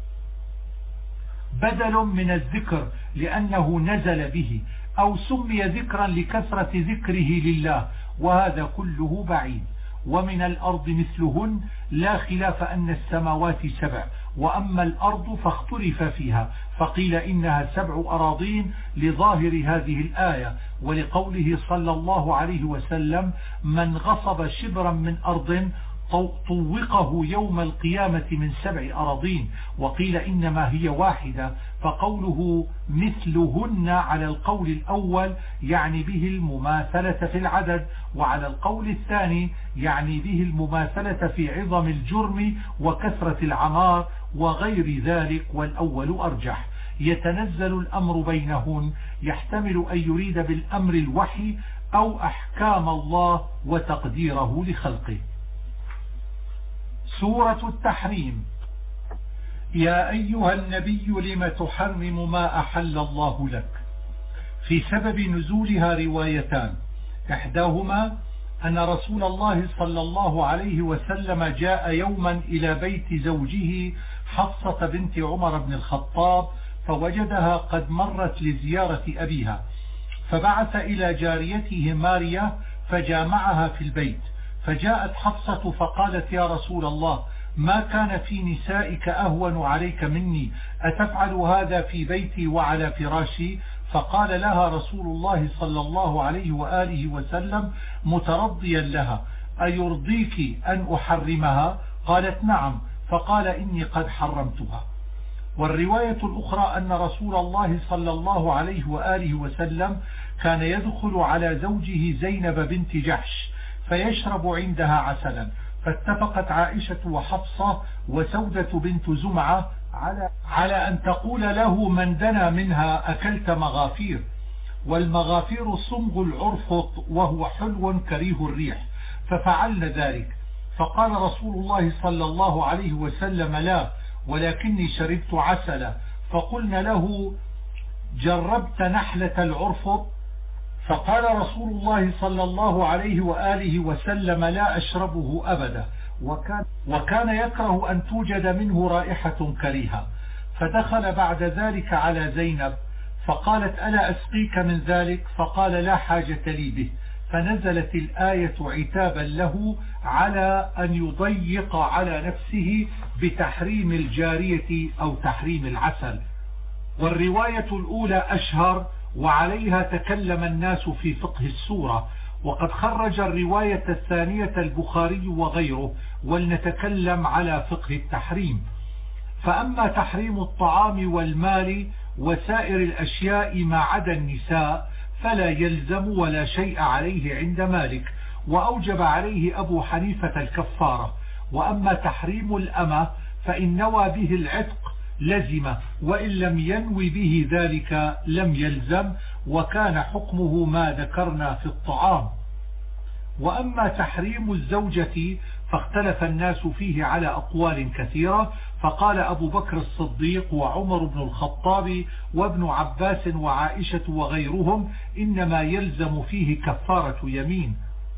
بدل من الذكر لأنه نزل به، أو سمي ذكرا لكثرة ذكره لله، وهذا كله بعيد. ومن الأرض مثلهن، لا خلاف أن السماوات سبع، وأما الأرض فاختلف فيها، فقيل إنها 7 أراضين لظاهر هذه الآية، ولقوله صلى الله عليه وسلم من غصب شبرا من أرض طوقه يوم القيامة من 7 أراضين. وقيل إنما هي واحدة، فقوله مثلهن على القول الأول يعني به المماثلة في العدد، وعلى القول الثاني يعني به المماثلة في عظم الجرم وكثرة العمار وغير ذلك، والأول أرجح. يتنزل الأمر بينهن، يحتمل أن يريد بالأمر الوحي أو أحكام الله وتقديره لخلقه. سورة التحريم. يا أيها النبي لم تحرم ما أحل الله لك. في سبب نزولها روايتان، إحداهما أن رسول الله صلى الله عليه وسلم جاء يوما إلى بيت زوجه حفصة بنت عمر بن الخطاب، فوجدها قد مرت لزيارة أبيها، فبعث إلى جاريته ماريا فجامعها في البيت. فجاءت حفصة فقالت يا رسول الله ما كان في نسائك أهون عليك مني، أتفعل هذا في بيتي وعلى فراشي؟ فقال لها رسول الله صلى الله عليه وآله وسلم مترضيا لها أيرضيك أن أحرمها؟ قالت نعم، فقال إني قد حرمتها. والرواية الأخرى أن رسول الله صلى الله عليه وآله وسلم كان يدخل على زوجه زينب بنت جحش فيشرب عندها عسلا، فاتفقت عائشة وحفصة وسودة بنت زمعة على أن تقول له من دنا منها أكلت مغافير. والمغافير صمغ العرفط وهو حلو كريه الريح، ففعلن ذلك. فقال رسول الله صلى الله عليه وسلم لا، ولكني شربت عسلا. فقلنا له جربت نحلة العرفط؟ فقال رسول الله صلى الله عليه وآله وسلم لا أشربه أبدا، وكان يكره أن توجد منه رائحة كريهة. فدخل بعد ذلك على زينب فقالت ألا أسقيك من ذلك؟ فقال لا حاجة لي به. فنزلت الآية عتابا له على أن يضيق على نفسه بتحريم الجارية أو تحريم العسل. والرواية الأولى أشهر، وعليها تكلم الناس في فقه السورة. وقد خرج الرواية الثانية البخاري وغيره، ولنتكلم على فقه التحريم. فأما تحريم الطعام والمال وسائر الأشياء ما عدا النساء فلا يلزم ولا شيء عليه عند مالك، وأوجب عليه أبو حنيفة الكفارة. وأما تحريم الأمة فإن نوى به العتق لزم، وإن لم ينوي به ذلك لم يلزم، وكان حكمه ما ذكرنا في الطعام. وأما تحريم الزوجة فاختلف الناس فيه على أقوال كثيرة، فقال أبو بكر الصديق وعمر بن الخطاب وابن عباس وعائشة وغيرهم إنما يلزم فيه كفارة يمين.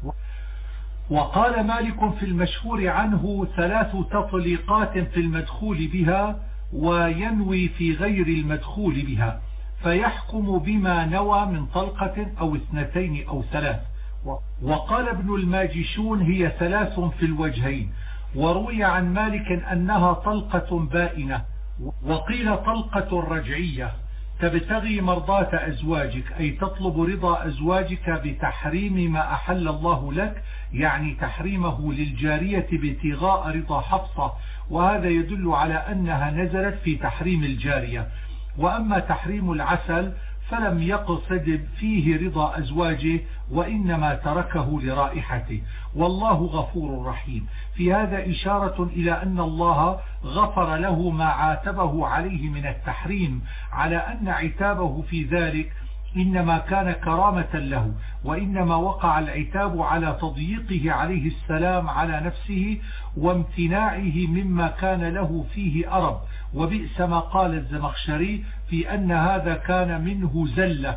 وقال مالك في المشهور عنه 3 تطليقات في المدخول بها وينوي في غير المدخول بها، فيحكم بما نوى من طلقة أو 2 أو 3. وقال ابن الماجشون هي 3 في الوجهين. وروي عن مالك أنها طلقة بائنة، وقيل طلقة رجعية تبتغي مرضاة أزواجك، أي تطلب رضا أزواجك بتحريم ما أحل الله لك، يعني تحريمه للجارية بابتغاء رضا حفصة، وهذا يدل على أنها نزلت في تحريم الجارية. وأما تحريم العسل فلم يقصد فيه رضا أزواجه، وإنما تركه لرائحته، والله غفور رحيم. في هذا إشارة إلى أن الله غفر له ما عاتبه عليه من التحريم، على أن عتابه في ذلك إنما كان كرامة له، وإنما وقع العتاب على تضييقه عليه السلام على نفسه وامتناعه مما كان له فيه أرب. وبئس ما قال الزمخشري في أن هذا كان منه زلة،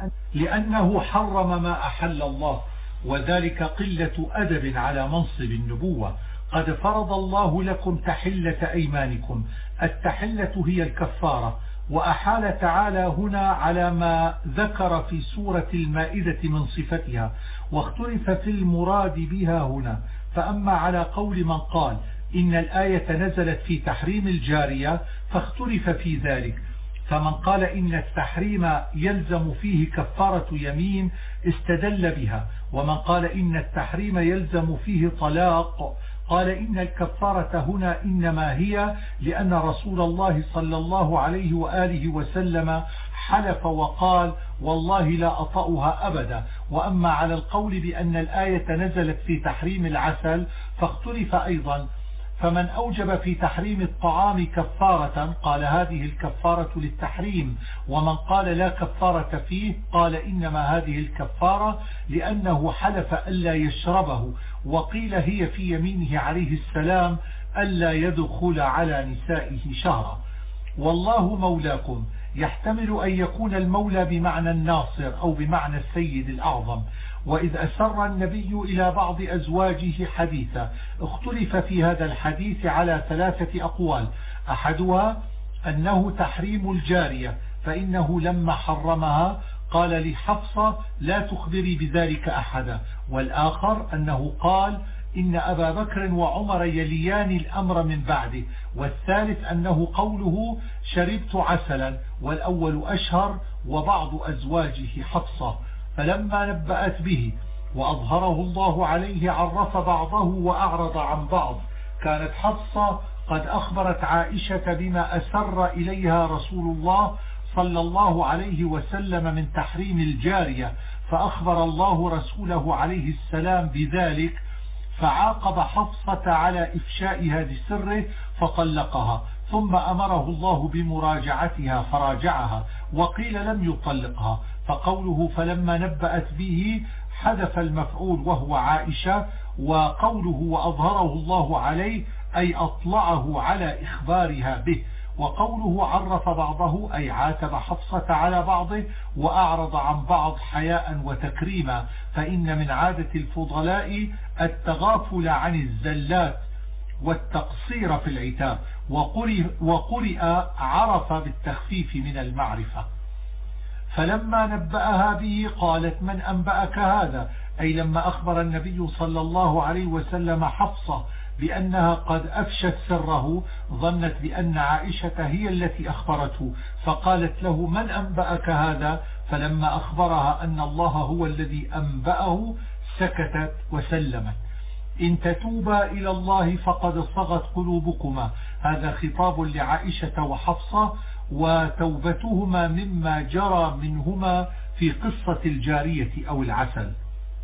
لأنه حرم ما أحل الله، وذلك قلة أدب على منصب النبوة. قد فرض الله لكم تحلة أيمانكم، التحلة هي الكفارة، وأحال تعالى هنا على ما ذكر في سورة المائدة من صفتها، واختلف في المراد بها هنا. فأما على قول من قال إن الآية نزلت في تحريم الجارية فاختلف في ذلك، فمن قال إن التحريم يلزم فيه كفارة يمين استدل بها، ومن قال إن التحريم يلزم فيه طلاق قال إن الكفارة هنا إنما هي لأن رسول الله صلى الله عليه وآله وسلم حلف وقال والله لا أطأها أبدا. وأما على القول بأن الآية نزلت في تحريم العسل فاختلف أيضا، فمن أوجب في تحريم الطعام كفارة قال هذه الكفارة للتحريم، ومن قال لا كفارة فيه قال إنما هذه الكفارة لأنه حلف ألا يشربه، وقيل هي في يمينه عليه السلام ألا يدخل على نسائه شهرا. والله مولاكم يحتمل أن يكون المولى بمعنى الناصر أو بمعنى السيد الأعظم. وإذ أسر النبي إلى بعض أزواجه حديثا اختلف في هذا الحديث على 3 أقوال، أحدها أنه تحريم الجارية، فإنه لما حرمها قال لحفصة لا تخبري بذلك أحدا، والآخر أنه قال إن أبا بكر وعمر يليان الأمر من بعده، والثالث أنه قوله شربت عسلا، والأول أشهر وبعض أزواجه حفصة. فلما نبأت به وأظهره الله عليه عرف بعضه وأعرض عن بعض. كانت حفصة قد أخبرت عائشة بما أسر إليها رسول الله صلى الله عليه وسلم من تحريم الجارية، فأخبر الله رسوله عليه السلام بذلك، فعاقب حفصة على إفشائها لسره فطلقها، ثم أمره الله بمراجعتها فراجعها، وقيل لم يطلقها. فقوله فلما نبأت به حذف المفعول وهو عائشة، وقوله وأظهره الله عليه أي أطلعه على إخبارها به، وقوله عرف بعضه أي عاتب حفصة على بعضه وأعرض عن بعض حياء وتكريما، فإن من عادة الفضلاء التغافل عن الزلات والتقصير في العتاب، وقرئ عرف بالتخفيف من المعرفة. فلما نبأها به قالت من أنبأك هذا، أي لما أخبر النبي صلى الله عليه وسلم حفصة بأنها قد أفشت سره ظنت بأن عائشة هي التي أخبرته، فقالت له من أنبأك هذا، فلما أخبرها أن الله هو الذي أنبأه سكتت وسلمت. إن تتوبا إلى الله فقد صغت قلوبكما. هذا خطاب لعائشة وحفصة، وتوبتهما مما جرى منهما في قصة الجارية أو العسل.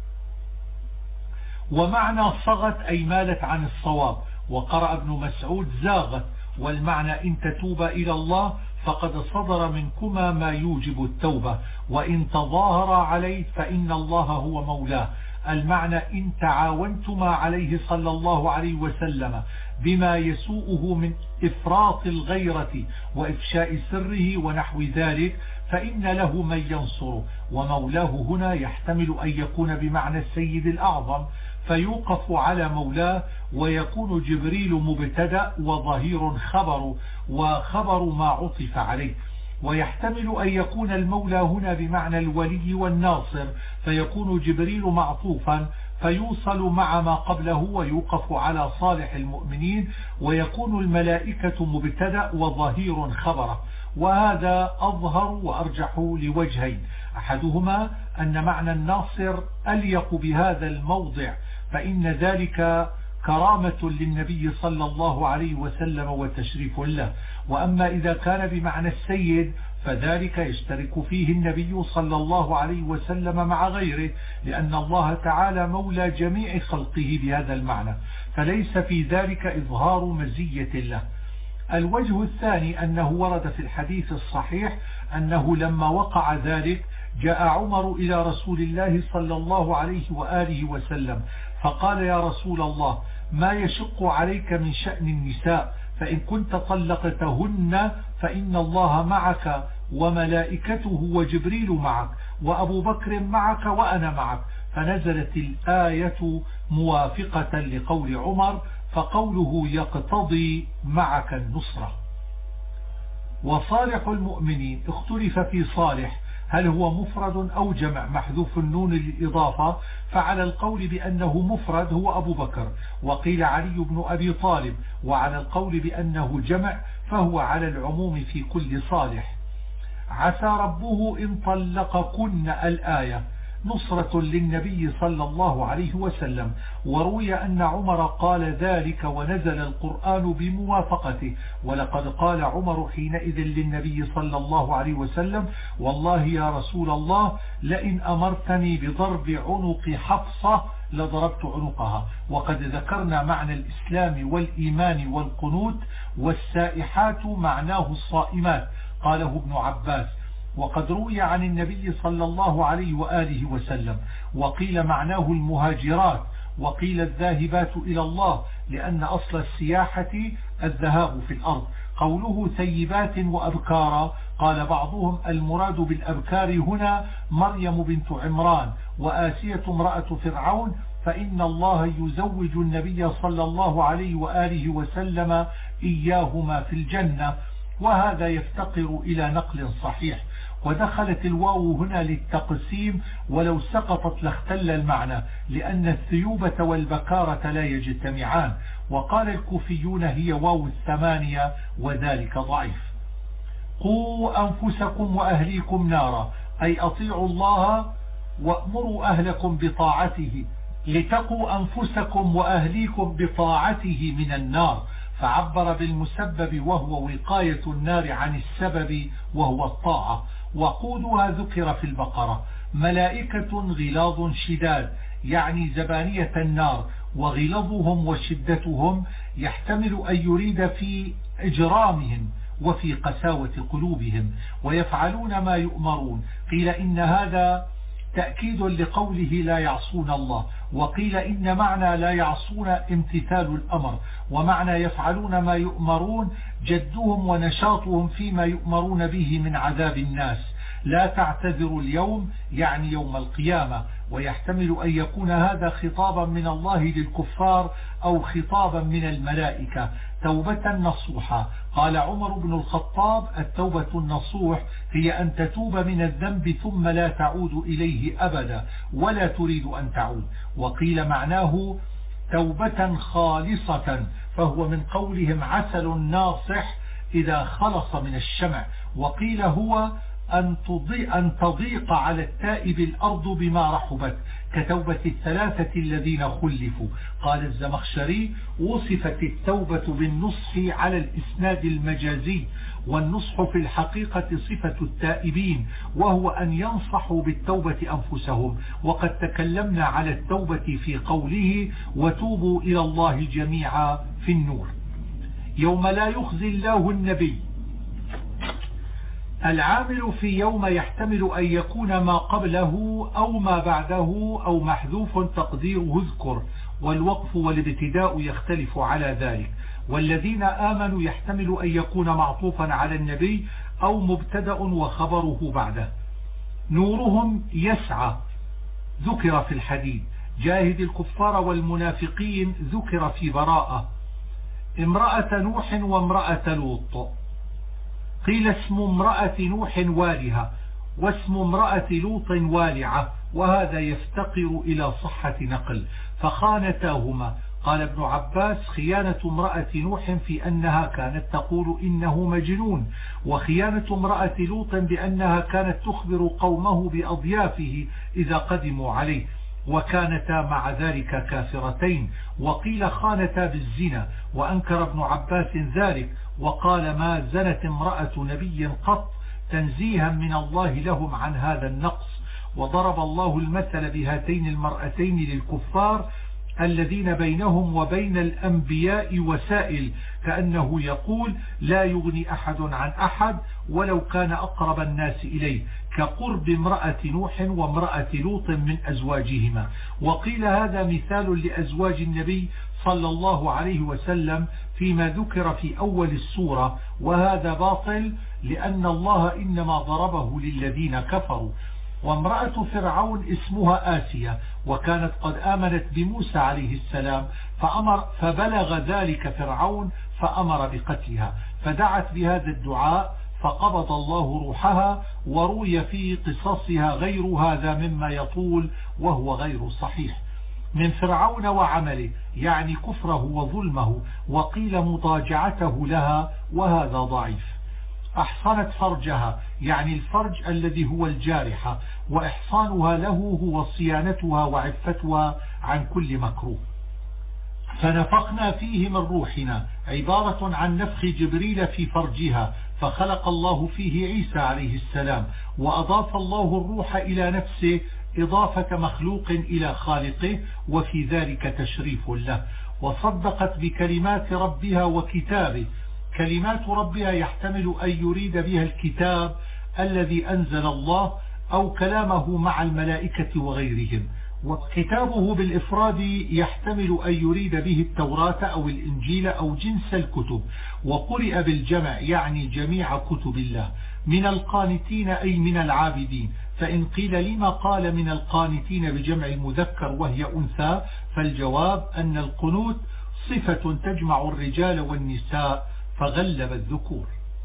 ومعنى صغت أي مالت عن الصواب، وقرأ ابن مسعود زاغت، والمعنى إن تتوبا إلى الله فقد صدر منكما ما يوجب التوبة، وإن تظاهر عليه فإن الله هو مولاه. المعنى إن تعاونتما عليه صلى الله عليه وسلم بما يسوءه من إفراط الغيرة وإفشاء سره ونحو ذلك فإن له من ينصره. ومولاه هنا يحتمل أن يكون بمعنى السيد الأعظم، فيوقف على مولاه، ويكون جبريل مبتدأ وظهير خبر، وخبر ما عطف عليه. ويحتمل أن يكون المولى هنا بمعنى الولي والناصر، فيكون جبريل معطوفا فيوصل مع ما قبله ويوقف على صالح المؤمنين، ويكون الملائكة مبتدأ وظهير خبره. وهذا أظهر وأرجح لوجهين، أحدهما أن معنى الناصر أليق بهذا الموضع، فإن ذلك كرامة للنبي صلى الله عليه وسلم وتشريف له. وأما إذا كان بمعنى السيد فذلك يشترك فيه النبي صلى الله عليه وسلم مع غيره، لأن الله تعالى مولى جميع خلقه بهذا المعنى، فليس في ذلك إظهار مزية له. الوجه الثاني أنه ورد في الحديث الصحيح أنه لما وقع ذلك جاء عمر إلى رسول الله صلى الله عليه وآله وسلم فقال: يا رسول الله، ما يشق عليك من شأن النساء؟ فإن كنت طلقتهن فإن الله معك وملائكته وجبريل معك وأبو بكر معك وأنا معك. فنزلت الآية موافقة لقول عمر، فقوله يقتضي معك النصرة. وصالح المؤمنين اختلف في صالح، هل هو مفرد أو جمع محذوف النون للإضافة؟ فعلى القول بأنه مفرد هو أبو بكر، وقيل علي بن أبي طالب، وعلى القول بأنه جمع فهو على العموم في كل صالح. عسى ربه إن طلقكن الآية نصرة للنبي صلى الله عليه وسلم، وروي أن عمر قال ذلك ونزل القرآن بموافقته. ولقد قال عمر حينئذ للنبي صلى الله عليه وسلم: والله يا رسول الله، لئن أمرتني بضرب عنق حفصة لضربت عنقها. وقد ذكرنا معنى الإسلام والإيمان والقنوت، والسائحات معناه الصائمات، قاله ابن عباس. وقد روي عن النبي صلى الله عليه وآله وسلم، وقيل معناه المهاجرات، وقيل الذاهبات إلى الله، لأن أصل السياحة الذهاب في الأرض. قوله ثيبات وأبكارا، قال بعضهم المراد بالأبكار هنا مريم بنت عمران وآسية امرأة فرعون، فإن الله يزوج النبي صلى الله عليه وآله وسلم إياهما في الجنة، وهذا يفتقر إلى نقل صحيح. ودخلت الواو هنا للتقسيم، ولو سقطت لاختل المعنى، لأن الثيوبة والبكارة لا يجتمعان. وقال الكوفيون هي واو الثمانية، وذلك ضعيف. قوا أنفسكم وأهليكم نارا، أي أطيعوا الله وأمروا أهلكم بطاعته، لتقوا أنفسكم وأهليكم بطاعته من النار، فعبر بالمسبب وهو وقاية النار عن السبب وهو الطاعة. وقودها ذكر في البقرة. ملائكة غلاظ شداد، يعني زبانية النار، وغلظهم وشدتهم يحتمل أن يريد في إجرامهم وفي قساوة قلوبهم، ويفعلون ما يؤمرون. قيل إن هذا تأكيد لقوله لا يعصون الله، وقيل إن معنى لا يعصون امتثال الأمر، ومعنى يفعلون ما يؤمرون جدهم ونشاطهم فيما يؤمرون به من عذاب الناس. لا تعتذروا اليوم، يعني يوم القيامة. ويحتمل أن يكون هذا خطابا من الله للكفار أو خطابا من الملائكة. توبة نصوحة، قال عمر بن الخطاب: التوبة النصوح هي أن تتوب من الذنب ثم لا تعود إليه أبدا ولا تريد أن تعود. وقيل معناه توبة خالصة، فهو من قولهم عسل ناصح إذا خلص من الشمع. وقيل هو أن تضيق على التائب الأرض بما رحبت كتوبة الثلاثة الذين خلفوا. قال الزمخشري: وصفت التوبة بالنصح على الإسناد المجازي، والنصح في الحقيقة صفة التائبين، وهو أن ينصحوا بالتوبة أنفسهم. وقد تكلمنا على التوبة في قوله: وتوبوا إلى الله جميعا في النور. يوم لا يخزي الله النبي. العامل في يوم يحتمل أن يكون ما قبله أو ما بعده أو محذوف تقديره اذكر، والوقف والابتداء يختلف على ذلك. والذين آمنوا يحتمل أن يكون معطوفا على النبي أو مبتدأ وخبره بعده. نورهم يسعى ذكر في الحديد. جاهد الكفار والمنافقين ذكر في براءة. امرأة نوح وامرأة لوط. قيل اسم امرأة نوح والها، واسم امرأة لوط والعة، وهذا يفتقر إلى صحة نقل، فخانتاهما. قال ابن عباس: خيانة امرأة نوح في أنها كانت تقول إنه مجنون، وخيانة امرأة لوط بأنها كانت تخبر قومه بأضيافه إذا قدموا عليه، وكانتا مع ذلك كافرتين. وقيل خانتا بالزنا، وأنكر ابن عباس ذلك وقال: ما زنت امرأة نبي قط، تنزيها من الله لهم عن هذا النقص. وضرب الله المثل بهاتين المرأتين للكفار الذين بينهم وبين الأنبياء وسائل، كأنه يقول: لا يغني أحد عن أحد ولو كان أقرب الناس إليه، كقرب امرأة نوح وامرأة لوط من أزواجهما. وقيل هذا مثال لأزواج النبي صلى الله عليه وسلم فيما ذكر في أول السورة، وهذا باطل لأن الله إنما ضربه للذين كفروا. وامرأة فرعون اسمها آسيا، وكانت قد آمنت بموسى عليه السلام، فبلغ ذلك فرعون فأمر بقتلها، فدعت بهذا الدعاء فقبض الله روحها. وروي في قصصها غير هذا مما يطول وهو غير صحيح. من فرعون وعمله يعني كفره وظلمه، وقيل مضاجعته لها، وهذا ضعيف. أحصنت فرجها يعني الفرج الذي هو الجارحة، وإحصانها له هو صيانتها وعفتها عن كل مكروه. فنفخنا فيه من روحنا عبارة عن نفخ جبريل في فرجها، فخلق الله فيه عيسى عليه السلام، وأضاف الله الروح إلى نفسه إضافة مخلوق إلى خالقه، وفي ذلك تشريف له. وصدقت بكلمات ربها وكتابه. كلمات ربها يحتمل أن يريد بها الكتاب الذي أنزل الله أو كلامه مع الملائكة وغيرهم. وكتابه بالإفراد يحتمل أن يريد به التوراة أو الإنجيل أو جنس الكتب. وقرئ بالجمع يعني جميع كتب الله. من القانتين أي من العابدين، فإن قيل لما قال من القانتين بجمع المذكر وهي أنثى، فالجواب أن القنوت صفة تجمع الرجال والنساء فغلب الذكور.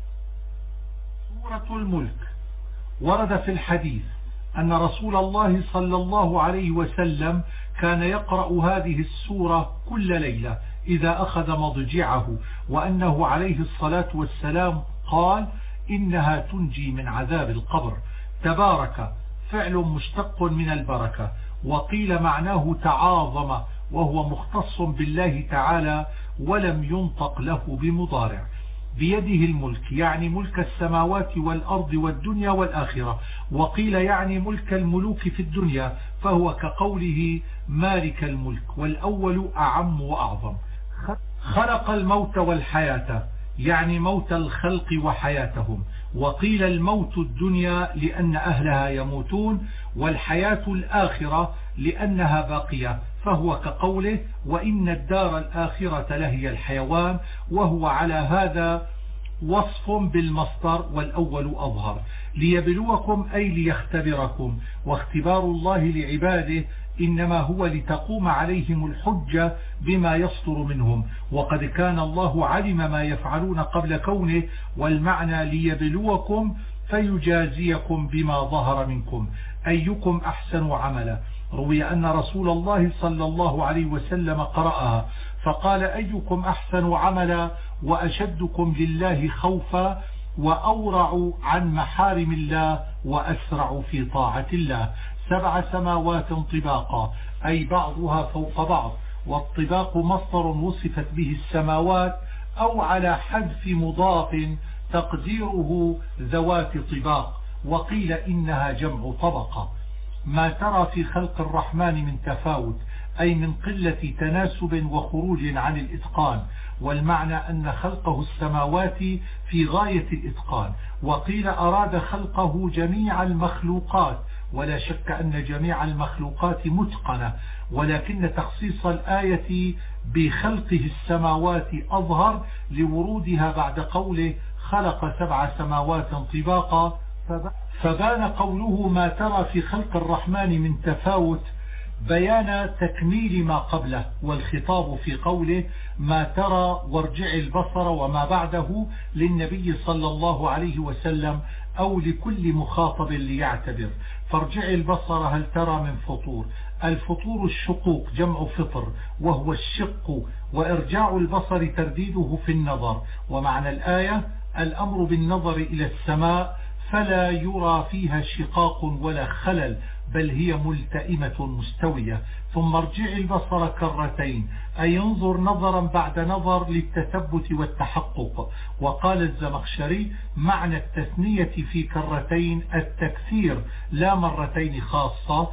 سورة الملك. ورد في الحديث أن رسول الله صلى الله عليه وسلم كان يقرأ هذه السورة كل ليلة إذا أخذ مضجعه، وأنه عليه الصلاة والسلام قال: إنها تنجي من عذاب القبر. تبارك فعل مشتق من البركة، وقيل معناه تعاظم، وهو مختص بالله تعالى ولم ينطق له بمضارع. بيده الملك يعني ملك السماوات والأرض والدنيا والآخرة، وقيل يعني ملك الملوك في الدنيا، فهو كقوله مالك الملك، والأول أعم وأعظم. خلق الموت والحياة يعني موت الخلق وحياتهم. وقيل الموت الدنيا لأن أهلها يموتون، والحياة الآخرة لأنها باقية، فهو كقوله وإن الدار الآخرة لهي الحيوان، وهو على هذا وصف بالمصدر والأول أظهر. ليبلوكم أي ليختبركم، واختبار الله لعباده إنما هو لتقوم عليهم الحجة بما يصدر منهم، وقد كان الله علم ما يفعلون قبل كونه، والمعنى ليبلوكم فيجازيكم بما ظهر منكم أيكم أحسن عملا. روي أن رسول الله صلى الله عليه وسلم قرأها فقال: أيكم أحسن عملا وأشدكم لله خوفا، وأورع عن محارم الله وأسرع في طاعة الله. 7 سماوات طباقا أي بعضها فوق بعض، والطباق مصدر وصفت به السماوات أو على حذف مضاف تقديره ذوات طباق، وقيل إنها جمع طبقة. ما ترى في خلق الرحمن من تفاوت أي من قلة تناسب وخروج عن الإتقان، والمعنى أن خلقه السماوات في غاية الإتقان. وقيل أراد خلقه جميع المخلوقات، ولا شك أن جميع المخلوقات متقنة، ولكن تخصيص الآية بخلقه السماوات أظهر لورودها بعد قوله خلق 7 سماوات طباقا، فبان قوله ما ترى في خلق الرحمن من تفاوت بيان تكميل ما قبله، والخطاب في قوله ما ترى وارجع البصر وما بعده للنبي صلى الله عليه وسلم أو لكل مخاطب ليعتبر. فارجع البصر هل ترى من فطور، الفطور الشقوق جمع فطر وهو الشق، وارجاع البصر ترديده في النظر. ومعنى الآية الأمر بالنظر إلى السماء فلا يرى فيها شقاق ولا خلل، بل هي ملتئمة مستوية. ثم ارجع البصر كرتين أي ينظر نظرا بعد نظر للتثبت والتحقق. وقال الزمخشري معنى التثنية في كرتين التكثير لا مرتين خاصة،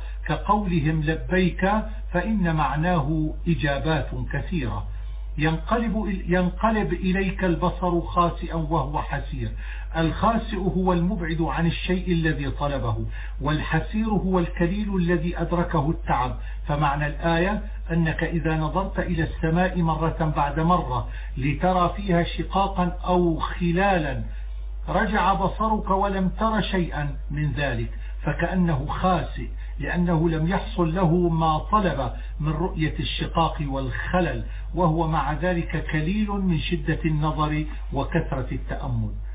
كقولهم فإن معناه إجابات كثيرة. ينقلب إليك البصر خاسئا وهو حسير. الخاسئ هو المبعد عن الشيء الذي طلبه، والحسير هو الكليل الذي أدركه التعب. فمعنى الآية أنك إذا نظرت إلى السماء مرة بعد مرة لترى فيها شقاقا أو خلالا رجع بصرك ولم تر شيئا من ذلك، فكأنه خاسئ لأنه لم يحصل له ما طلب من رؤية الشقاق والخلل، وهو مع ذلك كليل من شدة النظر وكثرة التأمل.